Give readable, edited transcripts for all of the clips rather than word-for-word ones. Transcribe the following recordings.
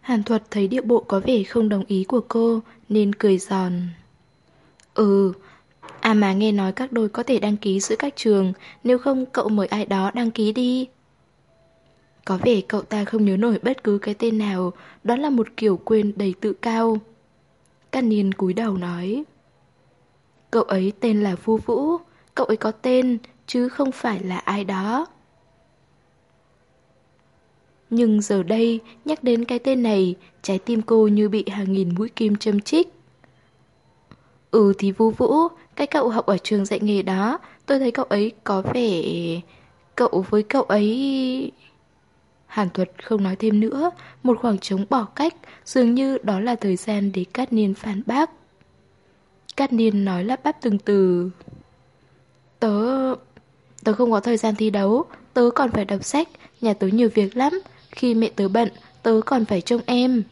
Hàn Thuật thấy điệu bộ có vẻ không đồng ý của cô nên cười giòn. Ừ, à mà nghe nói các đôi có thể đăng ký giữa các trường, nếu không cậu mời ai đó đăng ký đi. Có vẻ cậu ta không nhớ nổi bất cứ cái tên nào, đó là một kiểu quên đầy tự cao. Cát Niên cúi đầu nói. Cậu ấy tên là Vu Vũ, cậu ấy có tên, chứ không phải là ai đó. Nhưng giờ đây, nhắc đến cái tên này, trái tim cô như bị hàng nghìn mũi kim châm chích. Ừ thì Vu Vũ, cái cậu học ở trường dạy nghề đó, tôi thấy cậu ấy có vẻ... Cậu với cậu ấy... Hàn Thuật không nói thêm nữa, một khoảng trống bỏ cách, dường như đó là thời gian để Cát Niên phản bác. Cát Niên nói lắp bắp từng từ. Tớ... Tớ không có thời gian thi đấu, tớ còn phải đọc sách, nhà tớ nhiều việc lắm. Khi mẹ tớ bận, tớ còn phải trông em.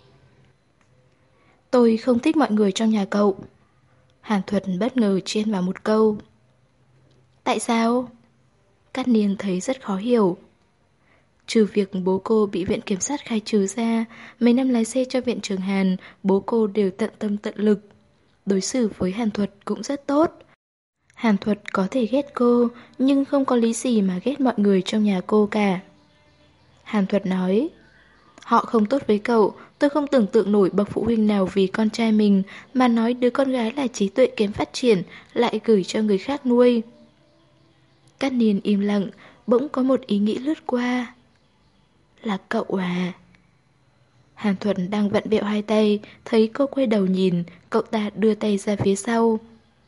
Tôi không thích mọi người trong nhà cậu. Hàn Thuật bất ngờ chen vào một câu. Tại sao? Cát Niên thấy rất khó hiểu. Trừ việc bố cô bị viện kiểm sát khai trừ ra, mấy năm lái xe cho viện Trường Hàn, bố cô đều tận tâm tận lực. Đối xử với Hàn Thuật cũng rất tốt. Hàn Thuật có thể ghét cô, nhưng không có lý gì mà ghét mọi người trong nhà cô cả. Hàn Thuật nói, họ không tốt với cậu, tôi không tưởng tượng nổi bậc phụ huynh nào vì con trai mình mà nói đứa con gái là trí tuệ kém phát triển, lại gửi cho người khác nuôi. Cát Niên im lặng, bỗng có một ý nghĩ lướt qua. Là cậu à? Hàn Thuật đang vặn vẹo hai tay, thấy cô quay đầu nhìn, cậu ta đưa tay ra phía sau.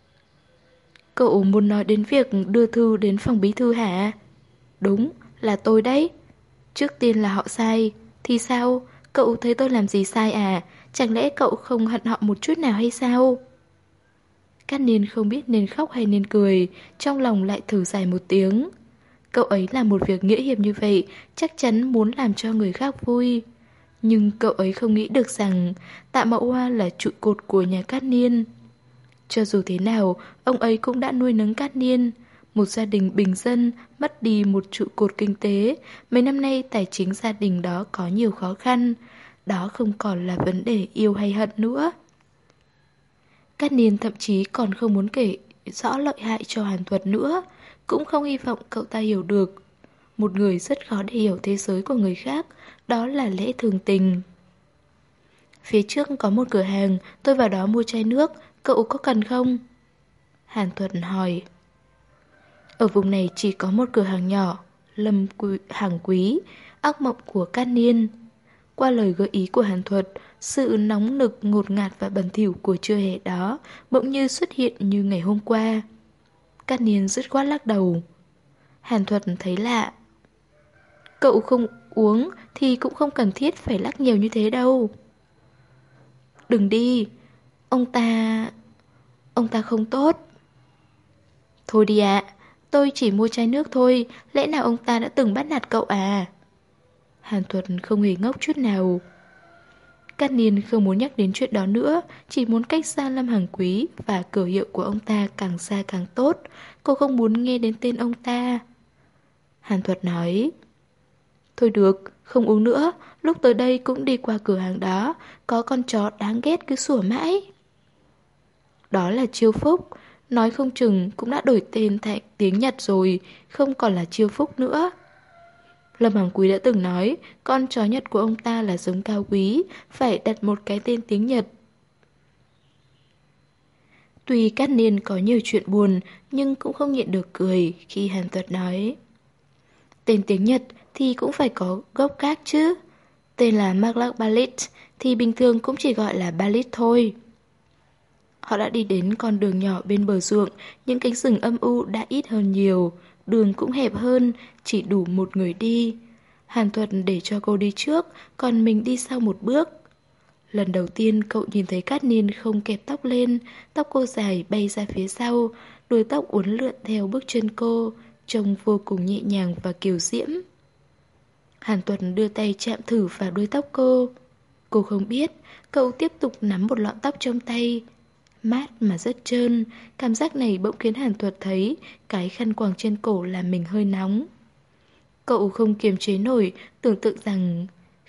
Cậu muốn nói đến việc đưa thư đến phòng bí thư hả? Đúng, là tôi đấy. Trước tiên là họ sai, thì sao? Cậu thấy tôi làm gì sai à? Chẳng lẽ cậu không hận họ một chút nào hay sao? Cát Niên không biết nên khóc hay nên cười, trong lòng lại thở dài một tiếng. Cậu ấy làm một việc nghĩa hiệp như vậy, chắc chắn muốn làm cho người khác vui. Nhưng cậu ấy không nghĩ được rằng Tạ Mậu Hoa là trụ cột của nhà Cát Niên. Cho dù thế nào, ông ấy cũng đã nuôi nấng Cát Niên. Một gia đình bình dân, mất đi một trụ cột kinh tế. Mấy năm nay tài chính gia đình đó có nhiều khó khăn. Đó không còn là vấn đề yêu hay hận nữa. Cát Niên thậm chí còn không muốn kể rõ lợi hại cho Hàn Thuật nữa. Cũng không hy vọng cậu ta hiểu được. Một người rất khó để hiểu thế giới của người khác, đó là lẽ thường tình. Phía trước có một cửa hàng, tôi vào đó mua chai nước, cậu có cần không? Hàn Thuật hỏi. Ở vùng này chỉ có một cửa hàng nhỏ, Hàng Quý, ác mộng của Cát Niên. Qua lời gợi ý của Hàn Thuật, sự nóng nực, ngột ngạt và bẩn thỉu của trưa hè đó bỗng như xuất hiện như ngày hôm qua. Cát Niên dứt khoát lắc đầu. Hàn Thuật thấy lạ. Cậu không uống thì cũng không cần thiết phải lắc nhiều như thế đâu. Đừng đi, ông ta... ông ta không tốt. Thôi đi ạ, tôi chỉ mua chai nước thôi, lẽ nào ông ta đã từng bắt nạt cậu à? Hàn Thuật không hề ngốc chút nào. Cát Niên không muốn nhắc đến chuyện đó nữa, chỉ muốn cách xa Lâm Hằng Quý và cửa hiệu của ông ta càng xa càng tốt. Cô không muốn nghe đến tên ông ta. Hàn Thuật nói, thôi được, không uống nữa, lúc tới đây cũng đi qua cửa hàng đó, có con chó đáng ghét cứ sủa mãi. Đó là Chiêu Phúc, nói không chừng cũng đã đổi tên thành tiếng Nhật rồi, không còn là Chiêu Phúc nữa. Lâm Hằng Quý đã từng nói, con chó Nhật của ông ta là giống Cao Quý, phải đặt một cái tên tiếng Nhật. Tuy Cát Niên có nhiều chuyện buồn, nhưng cũng không nhịn được cười khi Hàn Tuật nói. Tên tiếng Nhật thì cũng phải có gốc gác chứ. Tên là Marlac Balit thì bình thường cũng chỉ gọi là Balit thôi. Họ đã đi đến con đường nhỏ bên bờ ruộng, những cánh rừng âm u đã ít hơn nhiều, đường cũng hẹp hơn, chỉ đủ một người đi. Hàn Thuật để cho cô đi trước, còn mình đi sau một bước. Lần đầu tiên cậu nhìn thấy Cát Niên không kẹp tóc lên, tóc cô dài bay ra phía sau, đuôi tóc uốn lượn theo bước chân cô, trông vô cùng nhẹ nhàng và kiều diễm. Hàn Tuấn đưa tay chạm thử vào đuôi tóc cô. Cô không biết, cậu tiếp tục nắm một lọn tóc trong tay. Mát mà rất trơn, cảm giác này bỗng khiến Hàn Tuật thấy cái khăn quàng trên cổ làm mình hơi nóng. Cậu không kiềm chế nổi, tưởng tượng rằng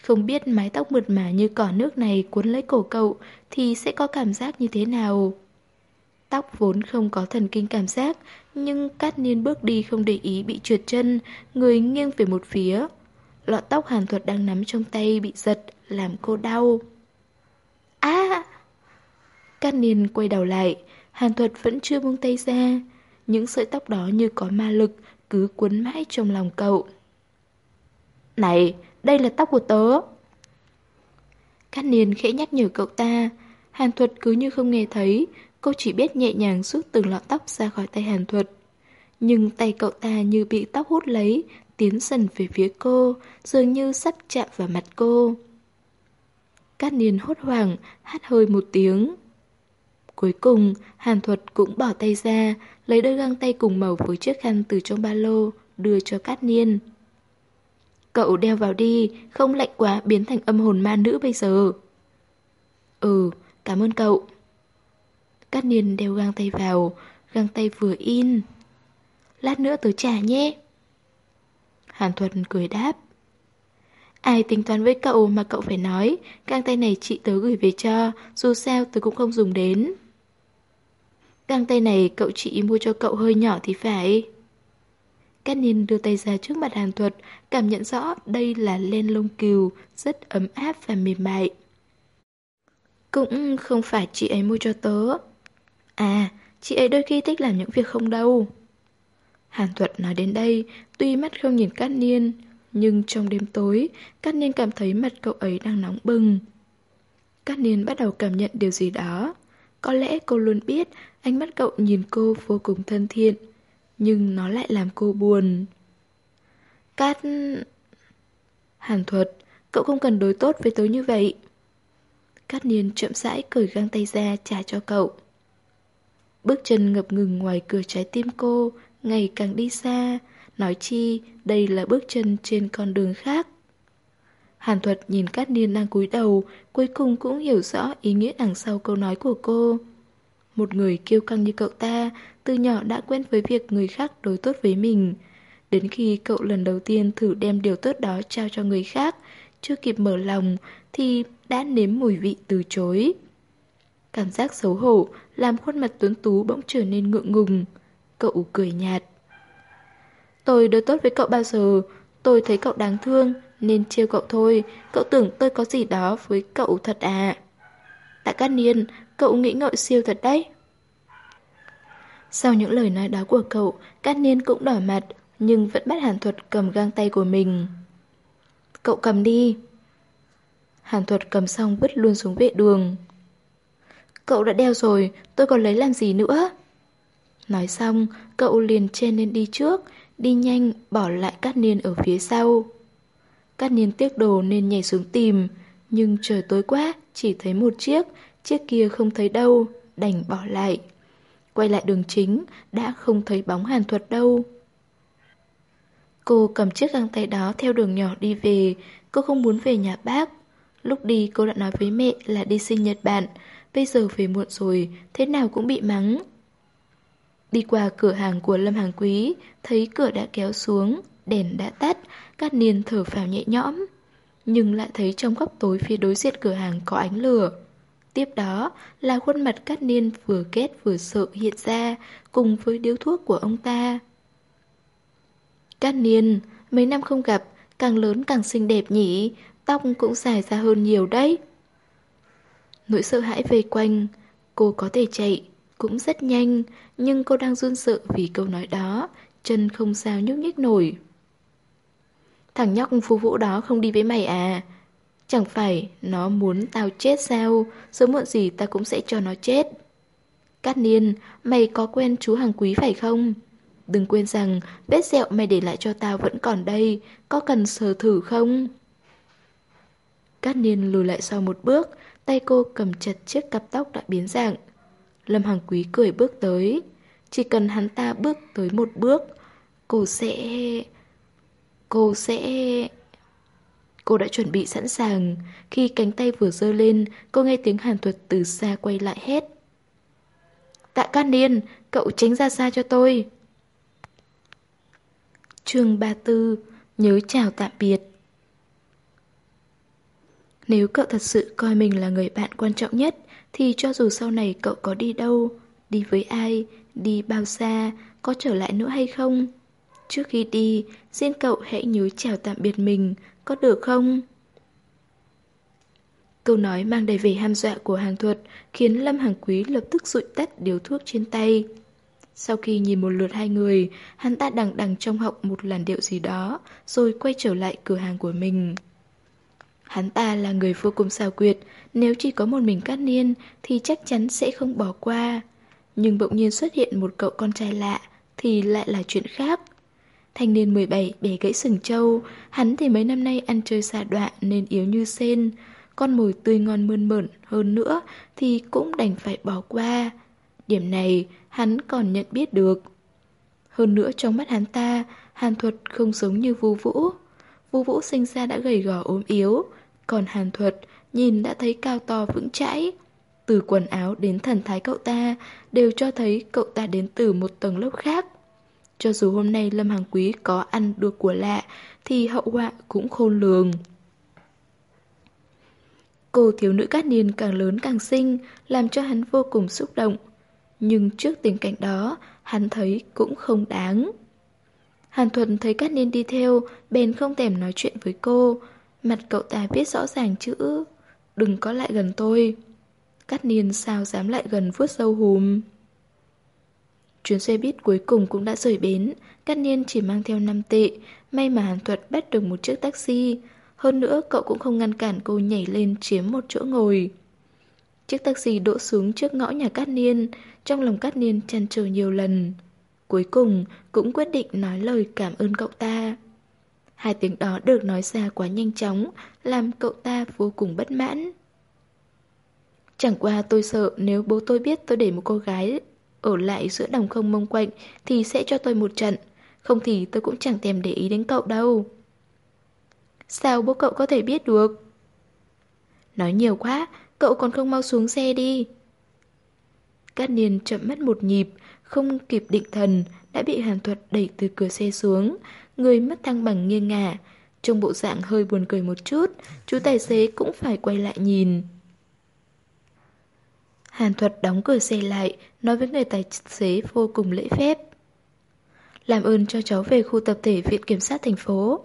Không biết mái tóc mượt mà như cỏ nước này cuốn lấy cổ cậu thì sẽ có cảm giác như thế nào. Tóc vốn không có thần kinh cảm giác, nhưng Cát Niên bước đi không để ý bị trượt chân, người nghiêng về một phía. Lọn tóc Hàn Thuật đang nắm trong tay bị giật, làm cô đau. À! Cát Niên quay đầu lại, Hàn Thuật vẫn chưa buông tay ra. Những sợi tóc đó như có ma lực, cứ cuốn mãi trong lòng cậu. Này, đây là tóc của tớ. Cát Niên khẽ nhắc nhở cậu ta. Hàn Thuật cứ như không nghe thấy, cô chỉ biết nhẹ nhàng rút từng lọn tóc ra khỏi tay Hàn Thuật. Nhưng tay cậu ta như bị tóc hút lấy, tiến dần về phía cô, dường như sắp chạm vào mặt cô. Cát Niên hốt hoảng, hắt hơi một tiếng. Cuối cùng, Hàn Thuật cũng bỏ tay ra, lấy đôi găng tay cùng màu với chiếc khăn từ trong ba lô, đưa cho Cát Niên. Cậu đeo vào đi, không lạnh quá biến thành âm hồn ma nữ bây giờ. Ừ, cảm ơn cậu. Cát Niên đeo găng tay vào, găng tay vừa in. Lát nữa tớ trả nhé. Hàn Thuật cười đáp. Ai tính toán với cậu mà cậu phải nói, găng tay này chị tớ gửi về cho, dù sao tớ cũng không dùng đến. Găng tay này cậu chị mua cho cậu hơi nhỏ thì phải. Cát Niên đưa tay ra trước mặt Hàn Thuật, cảm nhận rõ đây là len lông cừu, rất ấm áp và mềm mại. Cũng không phải chị ấy mua cho tớ. À, chị ấy đôi khi thích làm những việc không đâu. Hàn Thuật nói đến đây, tuy mắt không nhìn Cát Niên, nhưng trong đêm tối, Cát Niên cảm thấy mặt cậu ấy đang nóng bừng. Cát Niên bắt đầu cảm nhận điều gì đó. Có lẽ cô luôn biết ánh mắt cậu nhìn cô vô cùng thân thiện, nhưng nó lại làm cô buồn. Cát... Hàn Thuật, cậu không cần đối tốt với tớ như vậy. Cát Niên chậm rãi cởi găng tay ra trả cho cậu. Bước chân ngập ngừng ngoài cửa trái tim cô, ngày càng đi xa, nói chi đây là bước chân trên con đường khác. Hàn Thuật nhìn Cát Niên đang cúi đầu, cuối cùng cũng hiểu rõ ý nghĩa đằng sau câu nói của cô. Một người kiêu căng như cậu ta, từ nhỏ đã quen với việc người khác đối tốt với mình. Đến khi cậu lần đầu tiên thử đem điều tốt đó trao cho người khác, chưa kịp mở lòng thì đã nếm mùi vị từ chối. Cảm giác xấu hổ làm khuôn mặt tuấn tú bỗng trở nên ngượng ngùng. Cậu cười nhạt. Tôi đối tốt với cậu bao giờ, tôi thấy cậu đáng thương nên trêu cậu thôi, cậu tưởng tôi có gì đó với cậu thật à? Tạ Cát Niên, cậu nghĩ ngợi siêu thật đấy. Sau những lời nói đó của cậu, Cát Niên cũng đỏ mặt, nhưng vẫn bắt Hàn Thuật cầm găng tay của mình. Cậu cầm đi. Hàn Thuật cầm xong vứt luôn xuống vệ đường. Cậu đã đeo rồi, tôi còn lấy làm gì nữa? Nói xong, cậu liền chen lên đi trước, đi nhanh, bỏ lại Cát Niên ở phía sau. Cát Niên tiếc đồ nên nhảy xuống tìm, nhưng trời tối quá, chỉ thấy một chiếc, chiếc kia không thấy đâu, đành bỏ lại. Quay lại đường chính, đã không thấy bóng Hàn Thuật đâu. Cô cầm chiếc găng tay đó theo đường nhỏ đi về, cô không muốn về nhà bác. Lúc đi cô đã nói với mẹ là đi sinh nhật bạn, bây giờ về muộn rồi, thế nào cũng bị mắng. Đi qua cửa hàng của Lâm Hàng Quý, thấy cửa đã kéo xuống, đèn đã tắt, Cát Niên thở phào nhẹ nhõm. Nhưng lại thấy trong góc tối phía đối diện cửa hàng có ánh lửa. Tiếp đó là khuôn mặt Cát Niên vừa ghét vừa sợ hiện ra, cùng với điếu thuốc của ông ta. Cát Niên, mấy năm không gặp, càng lớn càng xinh đẹp nhỉ, tóc cũng dài ra hơn nhiều đấy. Nỗi sợ hãi vây quanh, cô có thể chạy, cũng rất nhanh, nhưng cô đang run sợ vì câu nói đó, chân không sao nhúc nhích nổi. Thằng nhóc phú vũ đó không đi với mày à? Chẳng phải nó muốn tao chết sao? Sớm muộn gì ta cũng sẽ cho nó chết. Cát Niên, mày có quen chú Hàng Quý phải không? Đừng quên rằng vết sẹo mày để lại cho tao vẫn còn đây, có cần sờ thử không? Cát Niên lùi lại sau một bước, tay cô cầm chặt chiếc cặp tóc đã biến dạng. Lâm Hàng Quý cười bước tới. Chỉ cần hắn ta bước tới một bước, cô sẽ... Cô đã chuẩn bị sẵn sàng. Khi cánh tay vừa giơ lên, cô nghe tiếng Hàn Thuật từ xa quay lại hét. Tạ Cát Niên, cậu tránh ra xa cho tôi. Chương 34, nhớ chào tạm biệt. Nếu cậu thật sự coi mình là người bạn quan trọng nhất, thì cho dù sau này cậu có đi đâu, đi với ai, đi bao xa, có trở lại nữa hay không, trước khi đi, xin cậu hãy nhớ chào tạm biệt mình, có được không? Câu nói mang đầy vẻ ham dọa của Hàng Thuật khiến Lâm Hàng Quý lập tức dụi tắt điếu thuốc trên tay. Sau khi nhìn một lượt hai người, hắn ta đằng đằng trong họng một làn điệu gì đó, rồi quay trở lại cửa hàng của mình. Hắn ta là người vô cùng xảo quyệt, nếu chỉ có một mình Cát Niên thì chắc chắn sẽ không bỏ qua. Nhưng bỗng nhiên xuất hiện một cậu con trai lạ thì lại là chuyện khác. Thanh niên 17 bẻ gãy sừng trâu, hắn thì mấy năm nay ăn chơi xa đọa nên yếu như sên. Con mồi tươi ngon mơn mởn hơn nữa thì cũng đành phải bỏ qua. Điểm này hắn còn nhận biết được. Hơn nữa trong mắt hắn ta, Hàn Thuật không giống như Vu Vũ. Vu Vũ sinh ra đã gầy gò ốm yếu, còn Hàn Thuật nhìn đã thấy cao to vững chãi. Từ quần áo đến thần thái cậu ta đều cho thấy cậu ta đến từ một tầng lớp khác. Cho dù hôm nay Lâm Hàng Quý có ăn được của lạ thì hậu họa cũng khôn lường. Cô thiếu nữ Cát Niên càng lớn càng xinh, làm cho hắn vô cùng xúc động. Nhưng trước tình cảnh đó, hắn thấy cũng không đáng. Hàn Thuần thấy Cát Niên đi theo, bèn không thèm nói chuyện với cô. Mặt cậu ta viết rõ ràng chữ "Đừng có lại gần tôi". Cát Niên sao dám lại gần vuốt râu hùm. Chuyến xe buýt cuối cùng cũng đã rời bến. Cát Niên chỉ mang theo 5 tệ. May mà Hàn Thuật bắt được một chiếc taxi. Hơn nữa cậu cũng không ngăn cản cô nhảy lên chiếm một chỗ ngồi. Chiếc taxi đỗ xuống trước ngõ nhà Cát Niên. Trong lòng Cát Niên trăn trở nhiều lần. Cuối cùng cũng quyết định nói lời cảm ơn cậu ta. Hai tiếng đó được nói ra quá nhanh chóng, làm cậu ta vô cùng bất mãn. Chẳng qua tôi sợ nếu bố tôi biết tôi để một cô gái ở lại giữa đồng không mông quạnh thì sẽ cho tôi một trận. Không thì tôi cũng chẳng thèm để ý đến cậu đâu. Sao bố cậu có thể biết được? Nói nhiều quá, cậu còn không mau xuống xe đi. Cát Niên chậm mất một nhịp, không kịp định thần, đã bị Hàn Thuật đẩy từ cửa xe xuống. Người mất thăng bằng nghiêng ngả. Trong bộ dạng hơi buồn cười một chút, chú tài xế cũng phải quay lại nhìn. Hàn Thuật đóng cửa xe lại, nói với người tài xế vô cùng lễ phép. Làm ơn cho cháu về khu tập thể Viện Kiểm sát thành phố.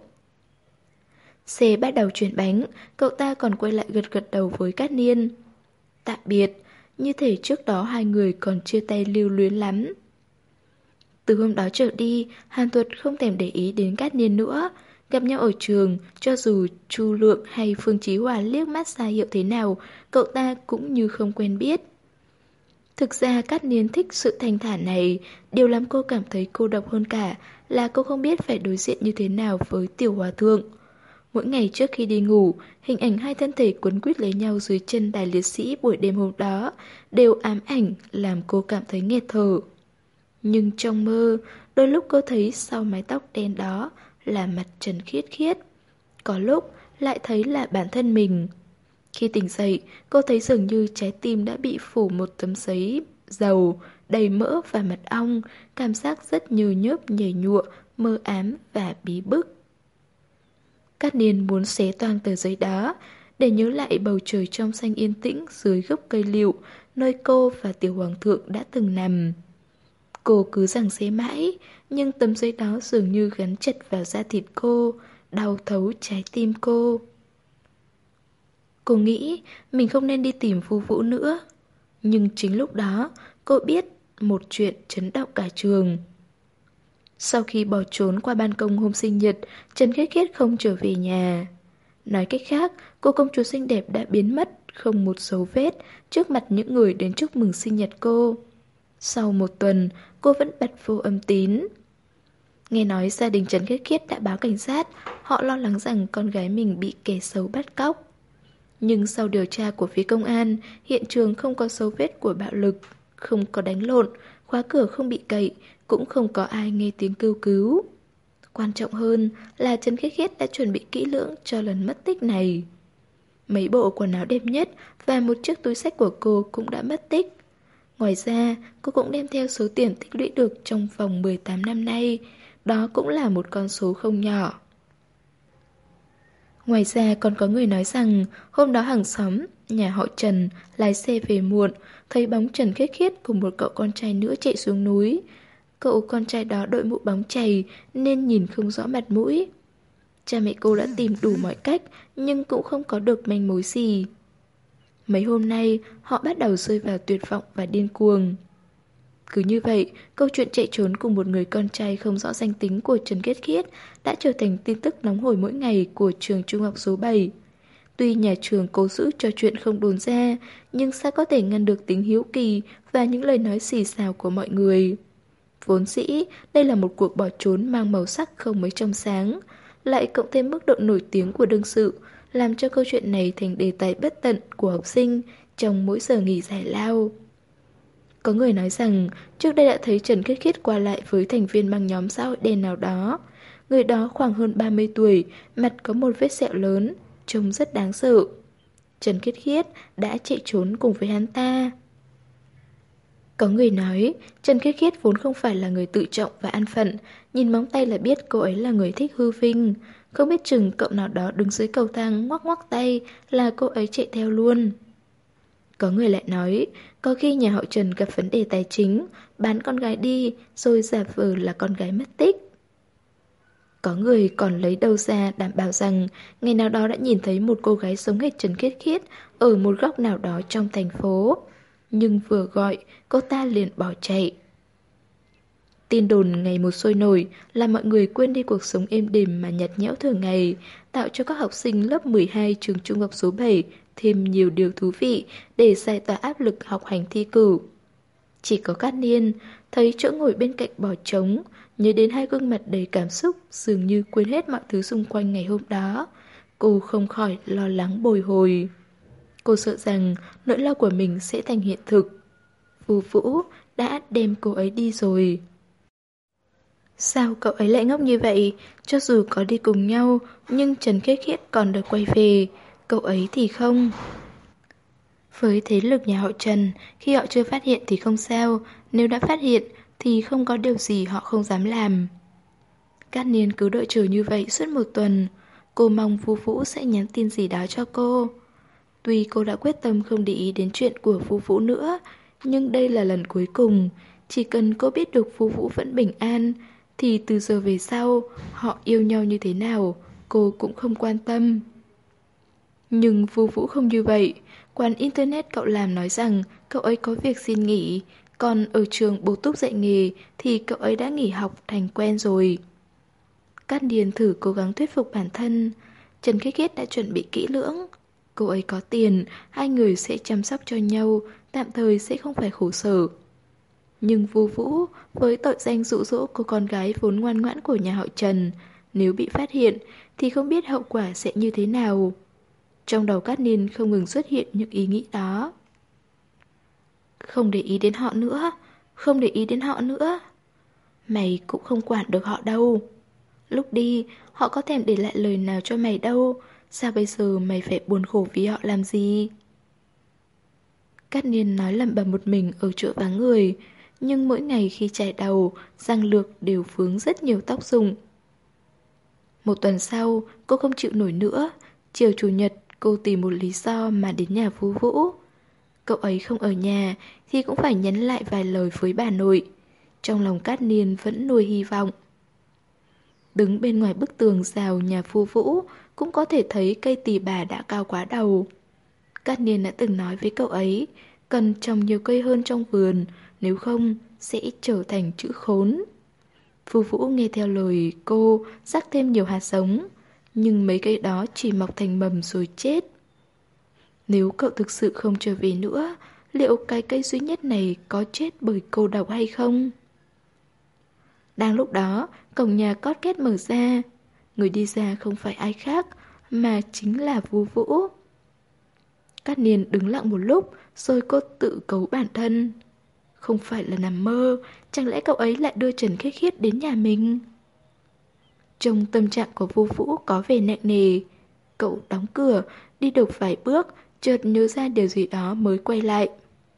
Xe bắt đầu chuyển bánh, cậu ta còn quay lại gật gật đầu với Cát Niên. Tạm biệt, như thể trước đó hai người còn chia tay lưu luyến lắm. Từ hôm đó trở đi, Hàn Thuật không thèm để ý đến Cát Niên nữa. Gặp nhau ở trường, cho dù Chu Lượng hay Phương Chí Hòa liếc mắt ra hiệu thế nào, cậu ta cũng như không quen biết. Thực ra Cát Niên thích sự thanh thản này, điều làm cô cảm thấy cô độc hơn cả là cô không biết phải đối diện như thế nào với Tiểu Hòa Thượng. Mỗi ngày trước khi đi ngủ, hình ảnh hai thân thể quấn quýt lấy nhau dưới chân đài liệt sĩ buổi đêm hôm đó đều ám ảnh làm cô cảm thấy nghẹt thở. Nhưng trong mơ, đôi lúc cô thấy sau mái tóc đen đó là mặt Trần Khiết Khiết. Có lúc lại thấy là bản thân mình. Khi tỉnh dậy, cô thấy dường như trái tim đã bị phủ một tấm giấy dầu, đầy mỡ và mật ong, cảm giác rất nhừ nhớp nhảy nhụa, mơ ám và bí bức. Cát Niên muốn xé toang tờ giấy đó, để nhớ lại bầu trời trong xanh yên tĩnh dưới gốc cây lựu, nơi cô và Tiểu Hoàng Thượng đã từng nằm. Cô cứ giằng xé mãi, nhưng tấm giấy đó dường như gắn chặt vào da thịt cô, đau thấu trái tim cô. Cô nghĩ mình không nên đi tìm Vu Vũ nữa. Nhưng chính lúc đó, cô biết một chuyện chấn động cả trường. Sau khi bỏ trốn qua ban công hôm sinh nhật, Trần Khiết Khiết không trở về nhà. Nói cách khác, cô công chúa xinh đẹp đã biến mất, không một dấu vết, trước mặt những người đến chúc mừng sinh nhật cô. Sau một tuần, cô vẫn bật vô âm tín. Nghe nói gia đình Trần Khiết Khiết đã báo cảnh sát, họ lo lắng rằng con gái mình bị kẻ xấu bắt cóc. Nhưng sau điều tra của phía công an, hiện trường không có dấu vết của bạo lực, không có đánh lộn, khóa cửa không bị cậy, cũng không có ai nghe tiếng kêu cứu. Quan trọng hơn là Trần Khiết Khiết đã chuẩn bị kỹ lưỡng cho lần mất tích này. Mấy bộ quần áo đẹp nhất và một chiếc túi xách của cô cũng đã mất tích. Ngoài ra, cô cũng đem theo số tiền tích lũy được trong vòng 18 năm nay. Đó cũng là một con số không nhỏ. Ngoài ra còn có người nói rằng hôm đó hàng xóm, nhà họ Trần, lái xe về muộn, thấy bóng Trần Khiết Khiết cùng một cậu con trai nữa chạy xuống núi. Cậu con trai đó đội mũ bóng chày nên nhìn không rõ mặt mũi. Cha mẹ cô đã tìm đủ mọi cách nhưng cũng không có được manh mối gì. Mấy hôm nay họ bắt đầu rơi vào tuyệt vọng và điên cuồng. Cứ như vậy, câu chuyện chạy trốn cùng một người con trai không rõ danh tính của Trần Khiết Khiết đã trở thành tin tức nóng hổi mỗi ngày của trường trung học số 7. Tuy nhà trường cố giữ cho chuyện không đồn ra, nhưng sao có thể ngăn được tính hiếu kỳ và những lời nói xì xào của mọi người. Vốn dĩ, đây là một cuộc bỏ trốn mang màu sắc không mấy trong sáng, lại cộng thêm mức độ nổi tiếng của đương sự, làm cho câu chuyện này thành đề tài bất tận của học sinh trong mỗi giờ nghỉ giải lao. Có người nói rằng trước đây đã thấy Trần Khiết Khiết qua lại với thành viên băng nhóm xã hội đen nào đó. Người đó khoảng hơn 30 tuổi, mặt có một vết sẹo lớn, trông rất đáng sợ. Trần Khiết Khiết đã chạy trốn cùng với hắn ta. Có người nói Trần Khiết Khiết vốn không phải là người tự trọng và an phận, nhìn móng tay là biết cô ấy là người thích hư vinh. Không biết chừng cậu nào đó đứng dưới cầu thang ngoắc ngoắc tay là cô ấy chạy theo luôn. Có người lại nói, có khi nhà họ Trần gặp vấn đề tài chính, bán con gái đi, rồi giả vờ là con gái mất tích. Có người còn lấy đâu ra đảm bảo rằng ngày nào đó đã nhìn thấy một cô gái sống hệt Trần Khiết Khiết ở một góc nào đó trong thành phố. Nhưng vừa gọi, cô ta liền bỏ chạy. Tin đồn ngày một sôi nổi làm mọi người quên đi cuộc sống êm đềm mà nhạt nhẽo thường ngày, tạo cho các học sinh lớp 12 trường trung học số 7 thêm nhiều điều thú vị để giải tỏa áp lực học hành thi cử. Chỉ có Cát Niên thấy chỗ ngồi bên cạnh bỏ trống, nhớ đến hai gương mặt đầy cảm xúc, dường như quên hết mọi thứ xung quanh ngày hôm đó. Cô không khỏi lo lắng bồi hồi. Cô sợ rằng nỗi lo của mình sẽ thành hiện thực. Vu Vũ đã đem cô ấy đi rồi. Sao cậu ấy lại ngốc như vậy? Cho dù có đi cùng nhau, nhưng Trần Khiết Khiết còn được quay về, cậu ấy thì không. Với thế lực nhà họ Trần, khi họ chưa phát hiện thì không sao, nếu đã phát hiện thì không có điều gì họ không dám làm. Cát Niên cứ đợi chờ như vậy suốt một tuần, cô mong Vu Vũ sẽ nhắn tin gì đó cho cô. Tuy cô đã quyết tâm không để ý đến chuyện của Vu Vũ nữa, nhưng đây là lần cuối cùng, chỉ cần cô biết được Vu Vũ vẫn bình an, thì từ giờ về sau, họ yêu nhau như thế nào, cô cũng không quan tâm. Nhưng Vu Vũ không như vậy. Quán internet cậu làm nói rằng cậu ấy có việc xin nghỉ, còn ở trường bổ túc dạy nghề thì cậu ấy đã nghỉ học thành quen rồi. Cát Niên thử cố gắng thuyết phục bản thân. Trần Khiết Khiết đã chuẩn bị kỹ lưỡng. Cô ấy có tiền, hai người sẽ chăm sóc cho nhau, tạm thời sẽ không phải khổ sở. Nhưng Vu Vũ với tội danh dụ dỗ cô con gái vốn ngoan ngoãn của nhà họ Trần, nếu bị phát hiện thì không biết hậu quả sẽ như thế nào. Trong đầu Cát Niên không ngừng xuất hiện những ý nghĩ đó. Không để ý đến họ nữa, không để ý đến họ nữa. Mày cũng không quản được họ đâu. Lúc đi, họ có thèm để lại lời nào cho mày đâu. Sao bây giờ mày phải buồn khổ vì họ làm gì? Cát Niên nói lẩm bẩm một mình ở chỗ vắng người, nhưng mỗi ngày khi chải đầu, răng lược đều vướng rất nhiều tóc rụng. Một tuần sau, cô không chịu nổi nữa. Chiều chủ nhật, cô tìm một lý do mà đến nhà Vu Vũ. Cậu ấy không ở nhà thì cũng phải nhắn lại vài lời với bà nội. Trong lòng Cát Niên vẫn nuôi hy vọng. Đứng bên ngoài bức tường rào nhà Vu Vũ cũng có thể thấy cây tỳ bà đã cao quá đầu. Cát Niên đã từng nói với cậu ấy cần trồng nhiều cây hơn trong vườn, nếu không sẽ trở thành chữ khốn. Vu Vũ nghe theo lời cô rắc thêm nhiều hạt giống, nhưng mấy cây đó chỉ mọc thành mầm rồi chết. Nếu cậu thực sự không trở về nữa, liệu cái cây duy nhất này có chết bởi cô độc hay không? Đang lúc đó, cổng nhà cót két mở ra. Người đi ra không phải ai khác, mà chính là Vu Vũ. Cát Niên đứng lặng một lúc, rồi cô tự cấu bản thân. Không phải là nằm mơ, chẳng lẽ cậu ấy lại đưa Trần Khiết Khiết đến nhà mình? Trong tâm trạng của Vu Vũ có vẻ nặng nề. Cậu đóng cửa, đi được vài bước, chợt nhớ ra điều gì đó mới quay lại.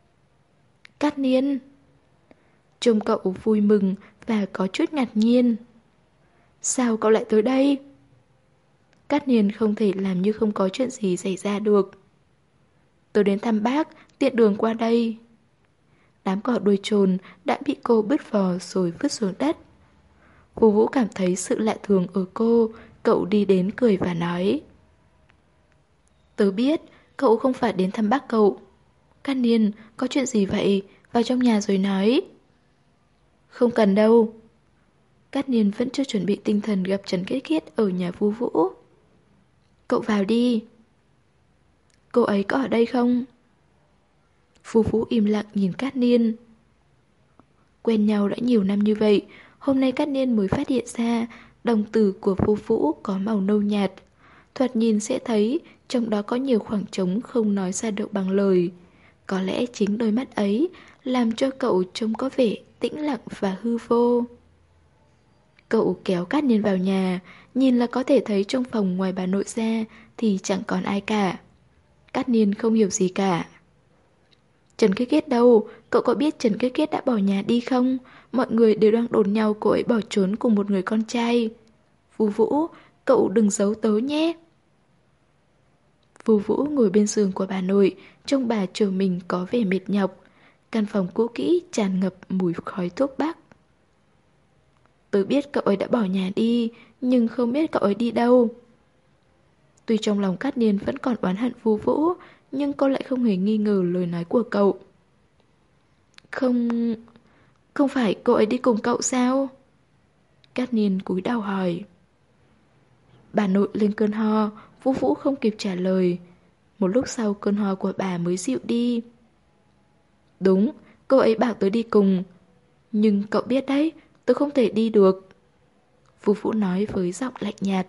Cát Niên! Trông cậu vui mừng và có chút ngạc nhiên. Sao cậu lại tới đây? Cát Niên không thể làm như không có chuyện gì xảy ra được. Tôi đến thăm bác, tiện đường qua đây. Đám cỏ đuôi trồn đã bị cô bứt vò rồi vứt xuống đất. Vũ Vũ cảm thấy sự lạ thường ở cô, cậu đi đến cười và nói. Tớ biết, cậu không phải đến thăm bác cậu. Cát Niên, có chuyện gì vậy? Vào trong nhà rồi nói. Không cần đâu. Cát Niên vẫn chưa chuẩn bị tinh thần gặp Trần Kết Khiết ở nhà Vũ Vũ. Cậu vào đi. Cô ấy có ở đây không? Vũ Vũ im lặng nhìn Cát Niên. Quen nhau đã nhiều năm như vậy, hôm nay Cát Niên mới phát hiện ra đồng tử của Vũ Vũ có màu nâu nhạt. Thoạt nhìn sẽ thấy trong đó có nhiều khoảng trống không nói ra được bằng lời. Có lẽ chính đôi mắt ấy làm cho cậu trông có vẻ tĩnh lặng và hư vô. Cậu kéo Cát Niên vào nhà, nhìn là có thể thấy trong phòng ngoài bà nội ra thì chẳng còn ai cả. Cát Niên không hiểu gì cả. Trần Kết Kết đâu? Cậu có biết Trần Kết Kết đã bỏ nhà đi không? Mọi người đều đang đồn nhau cô ấy bỏ trốn cùng một người con trai. Vũ Vũ, cậu đừng giấu tớ nhé. Vũ Vũ ngồi bên giường của bà nội, trông bà chờ mình có vẻ mệt nhọc. Căn phòng cũ kỹ tràn ngập mùi khói thuốc bắc. Tớ biết cậu ấy đã bỏ nhà đi, nhưng không biết cậu ấy đi đâu. Tuy trong lòng Cát Niên vẫn còn oán hận Vũ Vũ, nhưng cô lại không hề nghi ngờ lời nói của cậu. Không... không phải cô ấy đi cùng cậu sao? Cát Niên cúi đầu hỏi. Bà nội lên cơn ho, Vũ Vũ không kịp trả lời. Một lúc sau cơn ho của bà mới dịu đi. Đúng, cô ấy bảo tớ đi cùng. Nhưng cậu biết đấy, tớ không thể đi được. Vũ Vũ nói với giọng lạnh nhạt.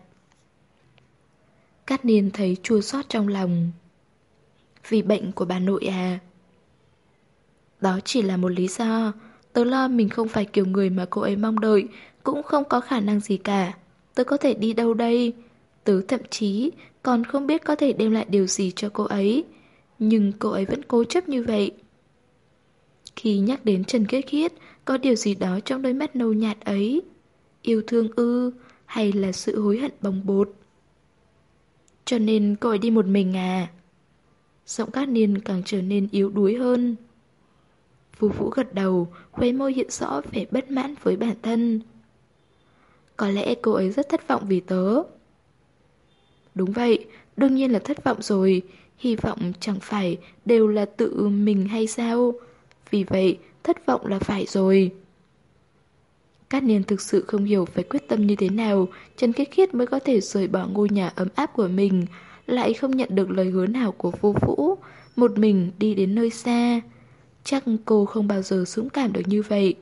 Cát Niên thấy chua xót trong lòng. Vì bệnh của bà nội à? Đó chỉ là một lý do. Tớ lo mình không phải kiểu người mà cô ấy mong đợi, cũng không có khả năng gì cả. Tớ có thể đi đâu đây? Tớ thậm chí còn không biết có thể đem lại điều gì cho cô ấy. Nhưng cô ấy vẫn cố chấp như vậy. Khi nhắc đến Trần Kết Khiết, có điều gì đó trong đôi mắt nâu nhạt ấy. Yêu thương ư, hay là sự hối hận bồng bột? Cho nên cô ấy đi một mình à? Giọng Cát Niên càng trở nên yếu đuối hơn. Vũ Vũ gật đầu, khóe môi hiện rõ vẻ bất mãn với bản thân. Có lẽ cô ấy rất thất vọng vì tớ. Đúng vậy, đương nhiên là thất vọng rồi. Hy vọng chẳng phải đều là tự mình hay sao? Vì vậy, thất vọng là phải rồi. Cát Niên thực sự không hiểu phải quyết tâm như thế nào Trần Kết Khiết mới có thể rời bỏ ngôi nhà ấm áp của mình, lại không nhận được lời hứa nào của Vô Vũ, một mình đi đến nơi xa. Chắc cô không bao giờ dũng cảm được như vậy.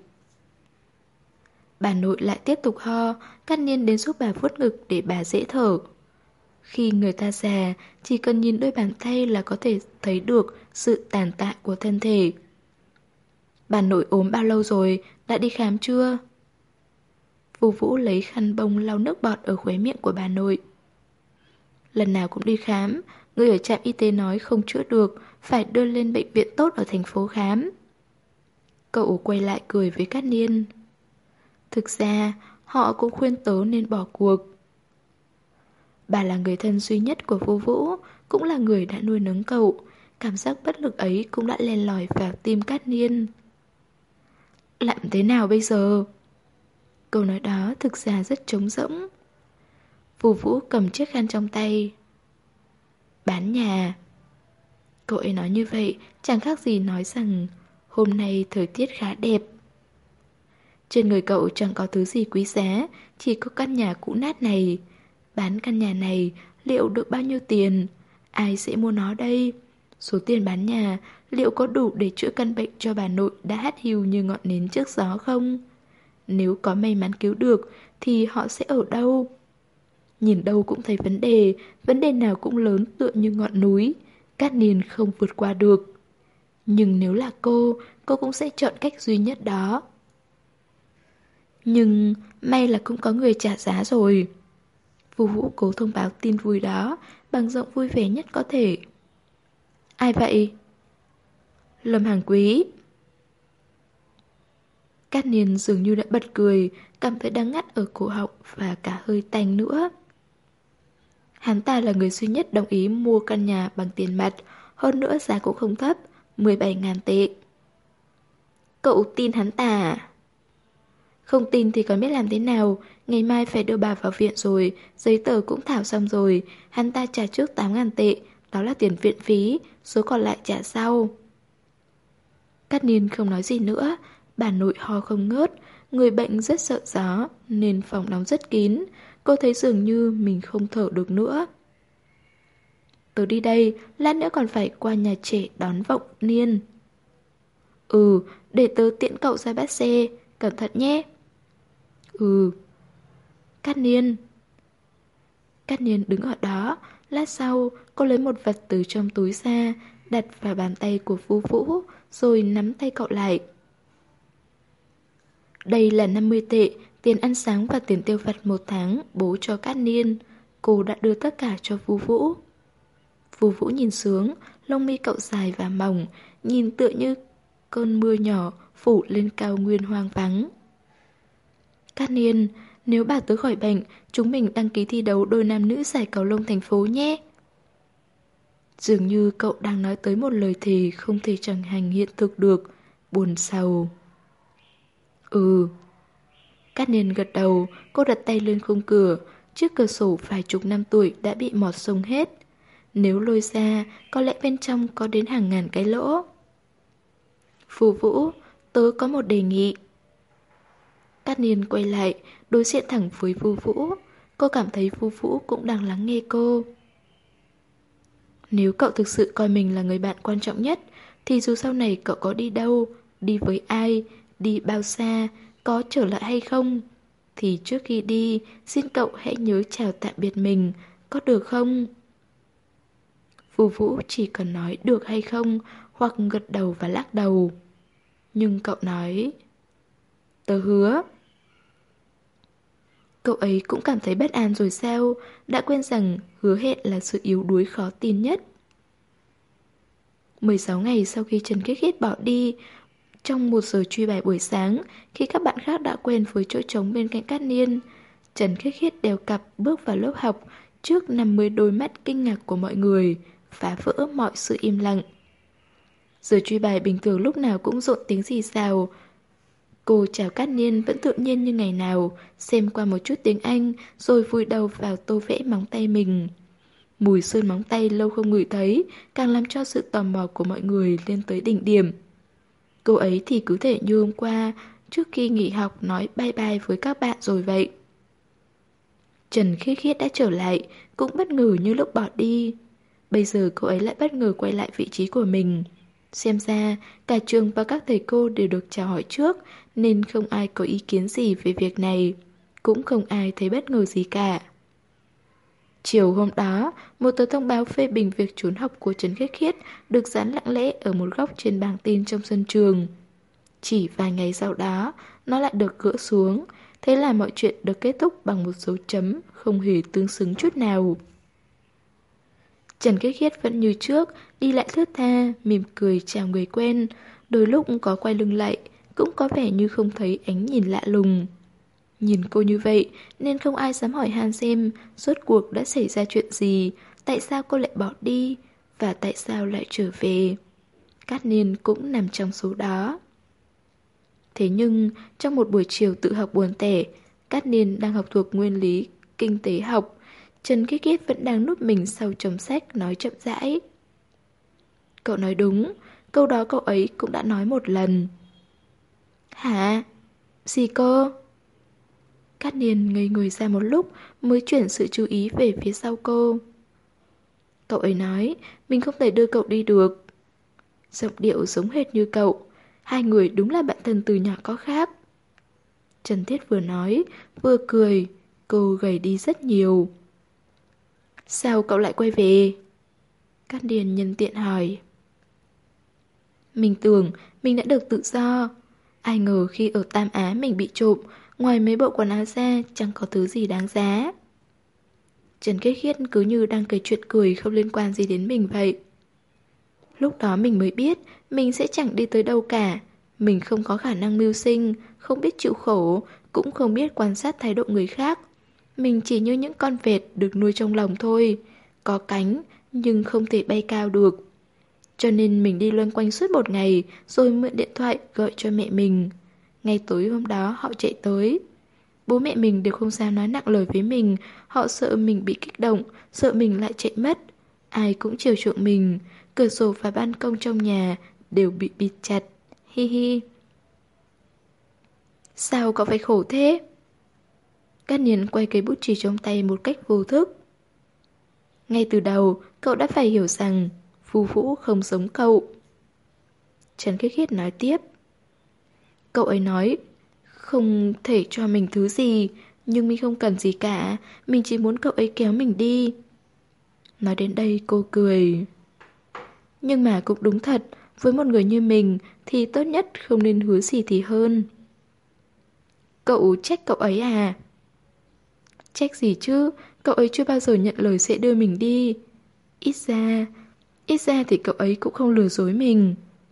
Bà nội lại tiếp tục ho, Cát Niên đến giúp bà vuốt ngực để bà dễ thở. Khi người ta già, chỉ cần nhìn đôi bàn tay là có thể thấy được sự tàn tạ của thân thể. Bà nội ốm bao lâu rồi, đã đi khám chưa? Vũ Vũ lấy khăn bông lau nước bọt ở khóe miệng của bà nội. Lần nào cũng đi khám, người ở trạm y tế nói không chữa được, phải đưa lên bệnh viện tốt ở thành phố khám. Cậu quay lại cười với Cát Niên. Thực ra, họ cũng khuyên tớ nên bỏ cuộc. Bà là người thân duy nhất của Vô Vũ, cũng là người đã nuôi nấng cậu. Cảm giác bất lực ấy cũng đã len lỏi vào tim Cát Niên. Làm thế nào bây giờ? Câu nói đó thực ra rất trống rỗng. Vũ Vũ cầm chiếc khăn trong tay. Bán nhà. Cậu ấy nói như vậy chẳng khác gì nói rằng hôm nay thời tiết khá đẹp. Trên người cậu chẳng có thứ gì quý giá, chỉ có căn nhà cũ nát này. Bán căn nhà này liệu được bao nhiêu tiền? Ai sẽ mua nó đây? Số tiền bán nhà liệu có đủ để chữa căn bệnh cho bà nội đã hắt hiu như ngọn nến trước gió không? Nếu có may mắn cứu được thì họ sẽ ở đâu? Nhìn đâu cũng thấy vấn đề nào cũng lớn tựa như ngọn núi. Cát Niên không vượt qua được. Nhưng nếu là cô cũng sẽ chọn cách duy nhất đó. Nhưng may là cũng có người trả giá rồi. Vũ Vũ cố thông báo tin vui đó bằng giọng vui vẻ nhất có thể. Ai vậy? Lâm Hàng Quý. Cát Niên dường như đã bật cười, cảm thấy đắng ngắt ở cổ họng và cả hơi tanh nữa. Hắn ta là người duy nhất đồng ý mua căn nhà bằng tiền mặt, hơn nữa giá cũng không thấp, 17.000 tệ. Cậu tin hắn ta à? Không tin thì còn biết làm thế nào, ngày mai phải đưa bà vào viện rồi, giấy tờ cũng thảo xong rồi, hắn ta trả trước 8.000 tệ, đó là tiền viện phí, số còn lại trả sau. Cát Niên không nói gì nữa, bà nội ho không ngớt, người bệnh rất sợ gió nên phòng đóng rất kín, cô thấy dường như mình không thở được nữa. Tớ đi đây, lát nữa còn phải qua nhà trẻ đón Vọng Niên. Ừ, để tớ tiễn cậu ra bắt xe, cẩn thận nhé. Ừ. Cát Niên. Cát Niên đứng ở đó, lát sau cô lấy một vật từ trong túi ra, đặt vào bàn tay của Vu Vũ, rồi nắm tay cậu lại. Đây là 50 tệ, tiền ăn sáng và tiền tiêu vặt một tháng bố cho Cát Niên. Cô đã đưa tất cả cho Vu Vũ. Vu Vũ nhìn xuống, lông mi cậu dài và mỏng, nhìn tựa như cơn mưa nhỏ phủ lên cao nguyên hoang vắng. Cát Niên, nếu bà tớ khỏi bệnh, chúng mình đăng ký thi đấu đôi nam nữ giải cầu lông thành phố nhé. Dường như cậu đang nói tới một lời thề không thể chẳng hành hiện thực được, buồn sầu. Ừ. Cát Niên gật đầu, cô đặt tay lên khung cửa, chiếc cửa sổ vài chục năm tuổi đã bị mọt sông hết. Nếu lôi ra, có lẽ bên trong có đến hàng ngàn cái lỗ. Phù Vũ, tớ có một đề nghị. Cát Niên quay lại, đối diện thẳng với Vu Vũ. Cô cảm thấy Vu Vũ cũng đang lắng nghe cô. Nếu cậu thực sự coi mình là người bạn quan trọng nhất, thì dù sau này cậu có đi đâu, đi với ai, đi bao xa, có trở lại hay không, thì trước khi đi, xin cậu hãy nhớ chào tạm biệt mình, có được không? Vu Vũ chỉ cần nói được hay không, hoặc gật đầu và lắc đầu. Nhưng cậu nói, tớ hứa. Cậu ấy cũng cảm thấy bất an rồi sao, đã quên rằng hứa hẹn là sự yếu đuối khó tin nhất. 16 ngày sau khi Trần Khiết Khiết bỏ đi, trong 1 giờ truy bài buổi sáng, khi các bạn khác đã quen với chỗ trống bên cạnh Cát Niên, Trần Khiết Khiết đeo cặp bước vào lớp học trước 50 đôi mắt kinh ngạc của mọi người, phá vỡ mọi sự im lặng. Giờ truy bài bình thường lúc nào cũng rộn tiếng rì rào. Cô chào Cát Niên vẫn tự nhiên như ngày nào, xem qua một chút tiếng Anh rồi vùi đầu vào tô vẽ móng tay mình. Mùi sơn móng tay lâu không ngửi thấy, càng làm cho sự tò mò của mọi người lên tới đỉnh điểm. Cô ấy thì cứ thể như hôm qua, trước khi nghỉ học nói bye bye với các bạn rồi vậy. Trần Khiết Khiết đã trở lại, cũng bất ngờ như lúc bỏ đi. Bây giờ cô ấy lại bất ngờ quay lại vị trí của mình. Xem ra, cả trường và các thầy cô đều được chào hỏi trước, nên không ai có ý kiến gì về việc này. Cũng không ai thấy bất ngờ gì cả. Chiều hôm đó, một tờ thông báo phê bình việc trốn học của Trần Khiết Khiết được dán lặng lẽ ở một góc trên bảng tin trong sân trường. Chỉ vài ngày sau đó, nó lại được gỡ xuống, thế là mọi chuyện được kết thúc bằng một dấu chấm không hề tương xứng chút nào. Trần Khiết Khiết vẫn như trước, đi lại thướt tha, mỉm cười chào người quen, đôi lúc có quay lưng lại, cũng có vẻ như không thấy ánh nhìn lạ lùng. Nhìn cô như vậy nên không ai dám hỏi han xem rốt cuộc đã xảy ra chuyện gì, tại sao cô lại bỏ đi và tại sao lại trở về. Cát Niên cũng nằm trong số đó. Thế nhưng trong một buổi chiều tự học buồn tẻ, Cát Niên đang học thuộc nguyên lý kinh tế học, Trần Khiết Khiết vẫn đang núp mình sau chồng sách nói chậm rãi. Cậu nói đúng, câu đó cậu ấy cũng đã nói một lần. Hả? Gì cơ? Cát Niên ngây người ra một lúc mới chuyển sự chú ý về phía sau cô. Cậu ấy nói mình không thể đưa cậu đi được. Giọng điệu giống hệt như cậu. Hai người đúng là bạn thân từ nhỏ có khác. Trần Thiết vừa nói vừa cười. Cô gầy đi rất nhiều. Sao cậu lại quay về? Cát Niên nhân tiện hỏi. Mình tưởng mình đã được tự do. Ai ngờ khi ở Tam Á mình bị trộm, ngoài mấy bộ quần áo ra chẳng có thứ gì đáng giá. Trần Khiết Khiết cứ như đang kể chuyện cười không liên quan gì đến mình vậy. Lúc đó mình mới biết mình sẽ chẳng đi tới đâu cả. Mình không có khả năng mưu sinh, không biết chịu khổ, cũng không biết quan sát thái độ người khác. Mình chỉ như những con vẹt được nuôi trong lòng thôi. Có cánh, nhưng không thể bay cao được. Cho nên mình đi loanh quanh suốt một ngày, rồi mượn điện thoại gọi cho mẹ mình. Ngay tối hôm đó họ chạy tới. Bố mẹ mình đều không dám nói nặng lời với mình. Họ sợ mình bị kích động, sợ mình lại chạy mất. Ai cũng chiều chuộng mình. Cửa sổ và ban công trong nhà đều bị bịt chặt. Hi hi. Sao cậu phải khổ thế? Cát Niên quay cây bút chì trong tay một cách vô thức. Ngay từ đầu, cậu đã phải hiểu rằng Vu Vũ không giống cậu. Trần Khiết Khiết nói tiếp. Cậu ấy nói, không thể cho mình thứ gì, nhưng mình không cần gì cả, mình chỉ muốn cậu ấy kéo mình đi. Nói đến đây cô cười. Nhưng mà cũng đúng thật, với một người như mình thì tốt nhất không nên hứa gì thì hơn. Cậu trách cậu ấy à? Trách gì chứ, cậu ấy chưa bao giờ nhận lời sẽ đưa mình đi. Ít ra thì cậu ấy cũng không lừa dối mình.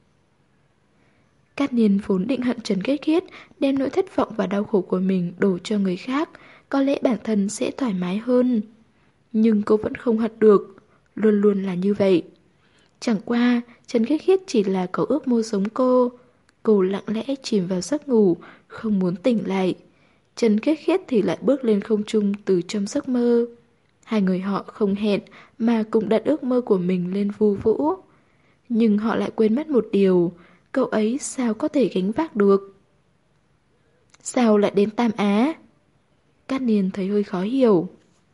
Cát Niên vốn định hận Trần Khiết Khiết, đem nỗi thất vọng và đau khổ của mình đổ cho người khác, có lẽ bản thân sẽ thoải mái hơn. Nhưng cô vẫn không hận được, luôn luôn là như vậy. Chẳng qua, Trần Khiết Khiết chỉ là có ước mơ giống cô. Cô lặng lẽ chìm vào giấc ngủ, không muốn tỉnh lại. Trần Khiết Khiết thì lại bước lên không trung từ trong giấc mơ. Hai người họ không hẹn mà cùng đặt ước mơ của mình lên Vu Vũ. Nhưng họ lại quên mất một điều, cậu ấy sao có thể gánh vác được? Sao lại đến Tam Á? Cát Niên thấy hơi khó hiểu.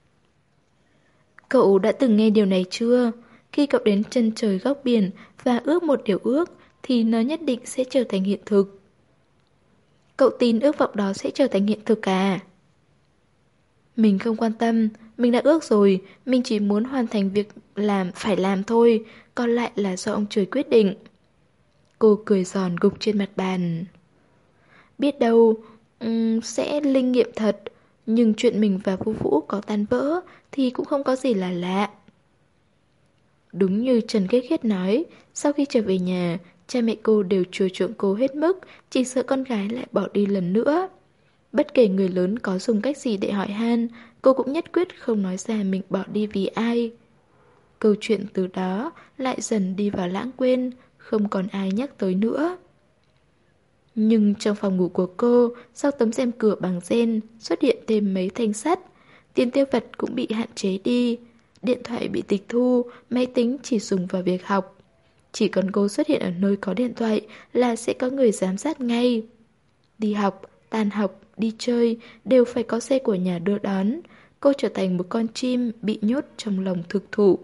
Cậu đã từng nghe điều này chưa? Khi cậu đến chân trời góc biển và ước một điều ước thì nó nhất định sẽ trở thành hiện thực. Cậu tin ước vọng đó sẽ trở thành hiện thực à? Mình không quan tâm, mình đã ước rồi, mình chỉ muốn hoàn thành việc phải làm thôi, còn lại là do ông trời quyết định. Cô cười giòn gục trên mặt bàn. Biết đâu, sẽ linh nghiệm thật, nhưng chuyện mình và Vu Vũ có tan vỡ thì cũng không có gì là lạ. Đúng như Trần Khiết Khiết nói, sau khi trở về nhà, cha mẹ cô đều chiều chuộng cô hết mức, chỉ sợ con gái lại bỏ đi lần nữa. Bất kể người lớn có dùng cách gì để hỏi han, cô cũng nhất quyết không nói ra mình bỏ đi vì ai. Câu chuyện từ đó lại dần đi vào lãng quên, không còn ai nhắc tới nữa. Nhưng trong phòng ngủ của cô, sau tấm rèm cửa bằng ren, xuất hiện thêm mấy thanh sắt. Tiền tiêu vặt cũng bị hạn chế đi. Điện thoại bị tịch thu, máy tính chỉ dùng vào việc học. Chỉ cần cô xuất hiện ở nơi có điện thoại là sẽ có người giám sát ngay. Đi học, tan học, đi chơi đều phải có xe của nhà đưa đón. Cô trở thành một con chim bị nhốt trong lòng thực thụ.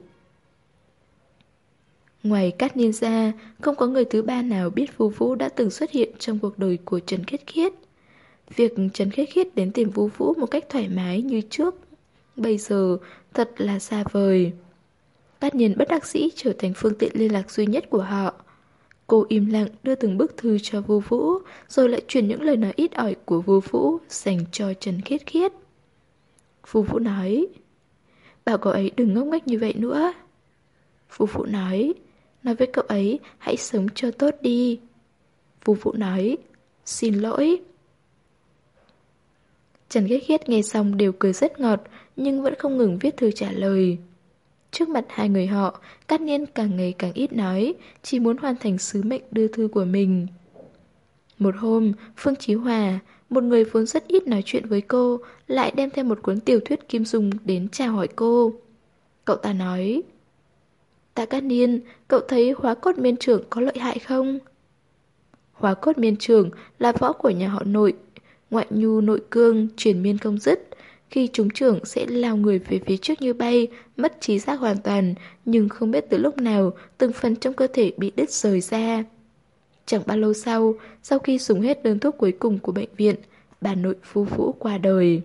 Ngoài Cát Niên ra, không có người thứ ba nào biết Vu Vũ đã từng xuất hiện trong cuộc đời của Trần Khiết Khiết. Việc Trần Khiết Khiết đến tìm Vu Vũ một cách thoải mái như trước, bây giờ thật là xa vời. Cát Niên bất đắc dĩ trở thành phương tiện liên lạc duy nhất của họ. Cô im lặng đưa từng bức thư cho Vu Vũ, rồi lại truyền những lời nói ít ỏi của Vu Vũ dành cho Trần Khiết Khiết. Vu Vũ nói, bảo cậu ấy đừng ngốc nghếch như vậy nữa. Vu Vũ nói với cậu ấy hãy sống cho tốt đi. Vu Vũ nói, xin lỗi. Trần Khiết Khiết nghe xong đều cười rất ngọt, nhưng vẫn không ngừng viết thư trả lời. Trước mặt hai người họ, Cát Niên càng ngày càng ít nói, chỉ muốn hoàn thành sứ mệnh đưa thư của mình. Một hôm, Phương Chí Hòa, một người vốn rất ít nói chuyện với cô, lại đem theo một cuốn tiểu thuyết Kim Dung đến chào hỏi cô. Cậu ta nói, Tạ Cát Niên, cậu thấy hóa cốt miên trưởng có lợi hại không? Hóa cốt miên trưởng là võ của nhà họ Nội, ngoại nhu nội cương, truyền miên không dứt. Khi trúng trưởng sẽ lao người về phía trước như bay, mất trí giác hoàn toàn, nhưng không biết từ lúc nào từng phần trong cơ thể bị đứt rời ra. Chẳng bao lâu sau khi dùng hết đơn thuốc cuối cùng của bệnh viện, bà nội Vu Vũ qua đời.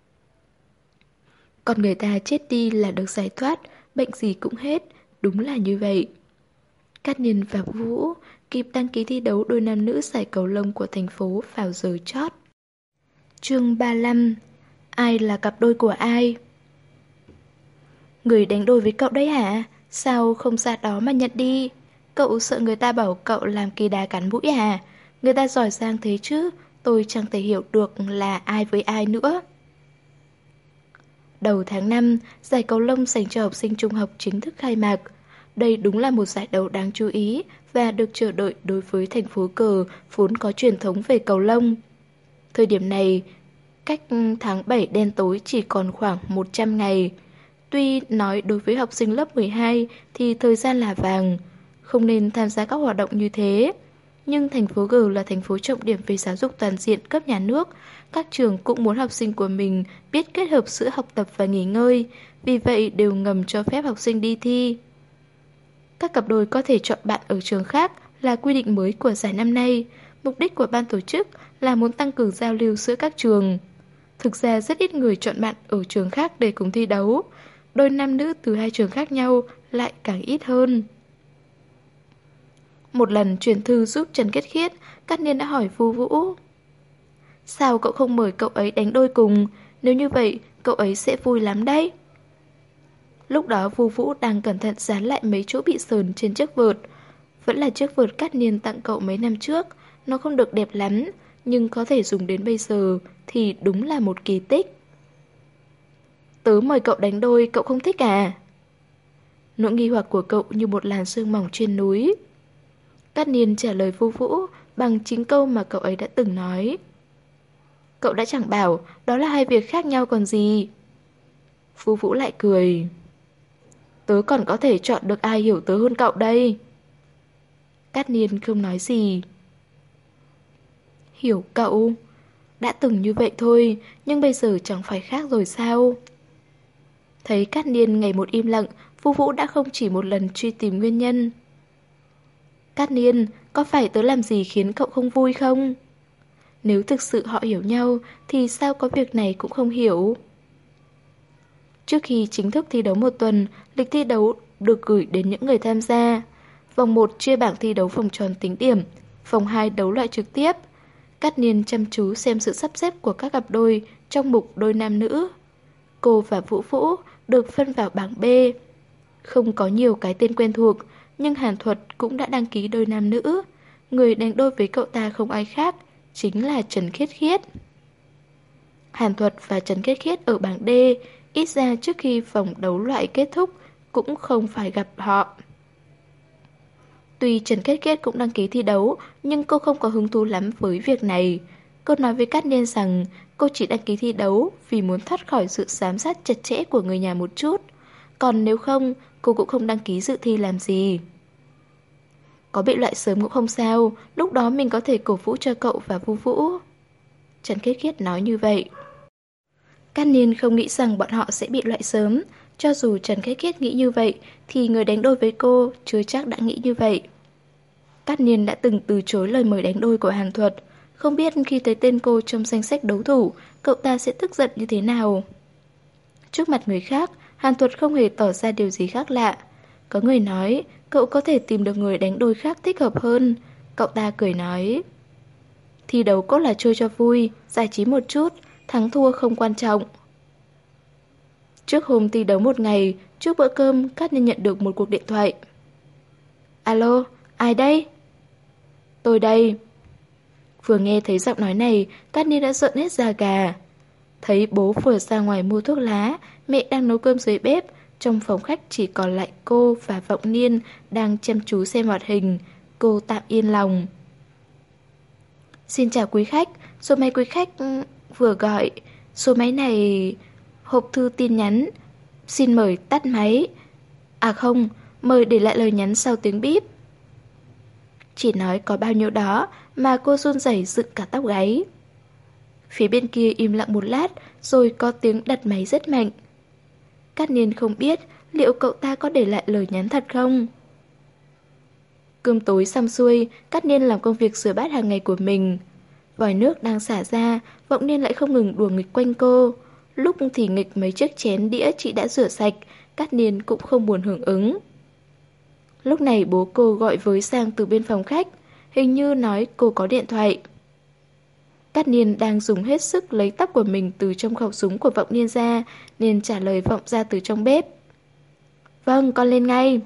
Còn người ta chết đi là được giải thoát, bệnh gì cũng hết, đúng là như vậy. Cát Niên và Vu Vũ kịp đăng ký thi đấu đôi nam nữ giải cầu lông của thành phố vào giờ chót. Chương 35. Ai là cặp đôi của ai? Người đánh đôi với cậu đấy hả? Sao không ra đó mà nhận đi? Cậu sợ người ta bảo cậu làm kỳ đà cắn mũi à? Người ta giỏi giang thế chứ, tôi chẳng thể hiểu được là ai với ai nữa. Đầu tháng 5, giải cầu lông dành cho học sinh trung học chính thức khai mạc. Đây đúng là một giải đấu đáng chú ý và được chờ đợi đối với thành phố cờ vốn có truyền thống về cầu lông. Thời điểm này, cách tháng 7 đen tối chỉ còn khoảng 100 ngày. Tuy nói đối với học sinh lớp 12 thì thời gian là vàng, không nên tham gia các hoạt động như thế. Nhưng thành phố G là thành phố trọng điểm về giáo dục toàn diện cấp nhà nước. Các trường cũng muốn học sinh của mình biết kết hợp giữa học tập và nghỉ ngơi, vì vậy đều ngầm cho phép học sinh đi thi. Các cặp đôi có thể chọn bạn ở trường khác là quy định mới của giải năm nay. Mục đích của ban tổ chức là muốn tăng cường giao lưu giữa các trường. Thực ra rất ít người chọn bạn ở trường khác để cùng thi đấu. Đôi nam nữ từ hai trường khác nhau lại càng ít hơn. Một lần truyền thư giúp Trần Kết Khiết, Cát Niên đã hỏi Vu Vũ: sao cậu không mời cậu ấy đánh đôi cùng? Nếu như vậy, cậu ấy sẽ vui lắm đấy. Lúc đó Vu Vũ đang cẩn thận dán lại mấy chỗ bị sờn trên chiếc vợt. Vẫn là chiếc vợt Cát Niên tặng cậu mấy năm trước. Nó không được đẹp lắm, nhưng có thể dùng đến bây giờ thì đúng là một kỳ tích. Tớ mời cậu đánh đôi, cậu không thích à? Nỗi nghi hoặc của cậu như một làn sương mỏng trên núi. Cát Niên trả lời Vu Vũ bằng chính câu mà cậu ấy đã từng nói. Cậu đã chẳng bảo, đó là hai việc khác nhau còn gì. Vu Vũ lại cười. Tớ còn có thể chọn được ai hiểu tớ hơn cậu đây. Cát Niên không nói gì. Hiểu cậu? Đã từng như vậy thôi, nhưng bây giờ chẳng phải khác rồi sao? Thấy Cát Niên ngày một im lặng, Vu Vũ đã không chỉ một lần truy tìm nguyên nhân. Cát Niên, có phải tớ làm gì khiến cậu không vui không? Nếu thực sự họ hiểu nhau, thì sao có việc này cũng không hiểu? Trước khi chính thức thi đấu một tuần, lịch thi đấu được gửi đến những người tham gia. Vòng 1 chia bảng thi đấu vòng tròn tính điểm, vòng 2 đấu loại trực tiếp. Cát Niên chăm chú xem sự sắp xếp của các cặp đôi trong mục đôi nam nữ. Cô và Vũ Vũ được phân vào bảng B. Không có nhiều cái tên quen thuộc, nhưng Hàn Thuật cũng đã đăng ký đôi nam nữ. Người đánh đôi với cậu ta không ai khác, chính là Trần Khiết Khiết. Hàn Thuật và Trần Khiết Khiết ở bảng D, ít ra trước khi vòng đấu loại kết thúc cũng không phải gặp họ. Tuy Trần Khiết Khiết cũng đăng ký thi đấu, nhưng cô không có hứng thú lắm với việc này. Cô nói với Cát Niên rằng cô chỉ đăng ký thi đấu vì muốn thoát khỏi sự giám sát chặt chẽ của người nhà một chút. Còn nếu không, cô cũng không đăng ký dự thi làm gì. Có bị loại sớm cũng không sao, lúc đó mình có thể cổ vũ cho cậu và Vu Vũ. Trần Khiết Khiết nói như vậy. Cát Niên không nghĩ rằng bọn họ sẽ bị loại sớm. Cho dù Trần Khiết Khiết nghĩ như vậy, thì người đánh đôi với cô chưa chắc đã nghĩ như vậy. Cát Niên đã từng từ chối lời mời đánh đôi của Hàn Thuật. Không biết khi thấy tên cô trong danh sách đấu thủ, cậu ta sẽ tức giận như thế nào. Trước mặt người khác, Hàn Thuật không hề tỏ ra điều gì khác lạ. Có người nói, cậu có thể tìm được người đánh đôi khác thích hợp hơn. Cậu ta cười nói, thi đấu cốt là chơi cho vui, giải trí một chút, thắng thua không quan trọng. Trước hôm thi đấu một ngày, trước bữa cơm, Cát Niên nhận được một cuộc điện thoại. Alo, ai đây? Tôi đây. Vừa nghe thấy giọng nói này, Cát Niên đã rợn hết da gà. Thấy bố vừa ra ngoài mua thuốc lá, mẹ đang nấu cơm dưới bếp, trong phòng khách chỉ còn lại cô và Vọng Niên đang chăm chú xem hoạt hình. Cô tạm yên lòng. Xin chào quý khách, số máy quý khách vừa gọi. Số máy này... hộp thư tin nhắn. Xin mời tắt máy. À không, mời để lại lời nhắn sau tiếng bíp. Chỉ nói có bao nhiêu đó mà cô run rẩy dựng cả tóc gáy. Phía bên kia im lặng một lát, rồi có tiếng đặt máy rất mạnh. Cát Niên không biết liệu cậu ta có để lại lời nhắn thật không. Cơm tối xong xuôi, Cát Niên làm công việc rửa bát hàng ngày của mình. Vòi nước đang xả ra, Vọng Niên lại không ngừng đùa nghịch quanh cô. Lúc thì nghịch mấy chiếc chén đĩa chị đã rửa sạch, Cát Niên cũng không buồn hưởng ứng. Lúc này bố cô gọi với sang từ bên phòng khách, hình như nói cô có điện thoại. Cát Niên đang dùng hết sức lấy tóc của mình từ trong khẩu súng của Vọng Niên ra, nên trả lời vọng ra từ trong bếp. Vâng, con lên ngay.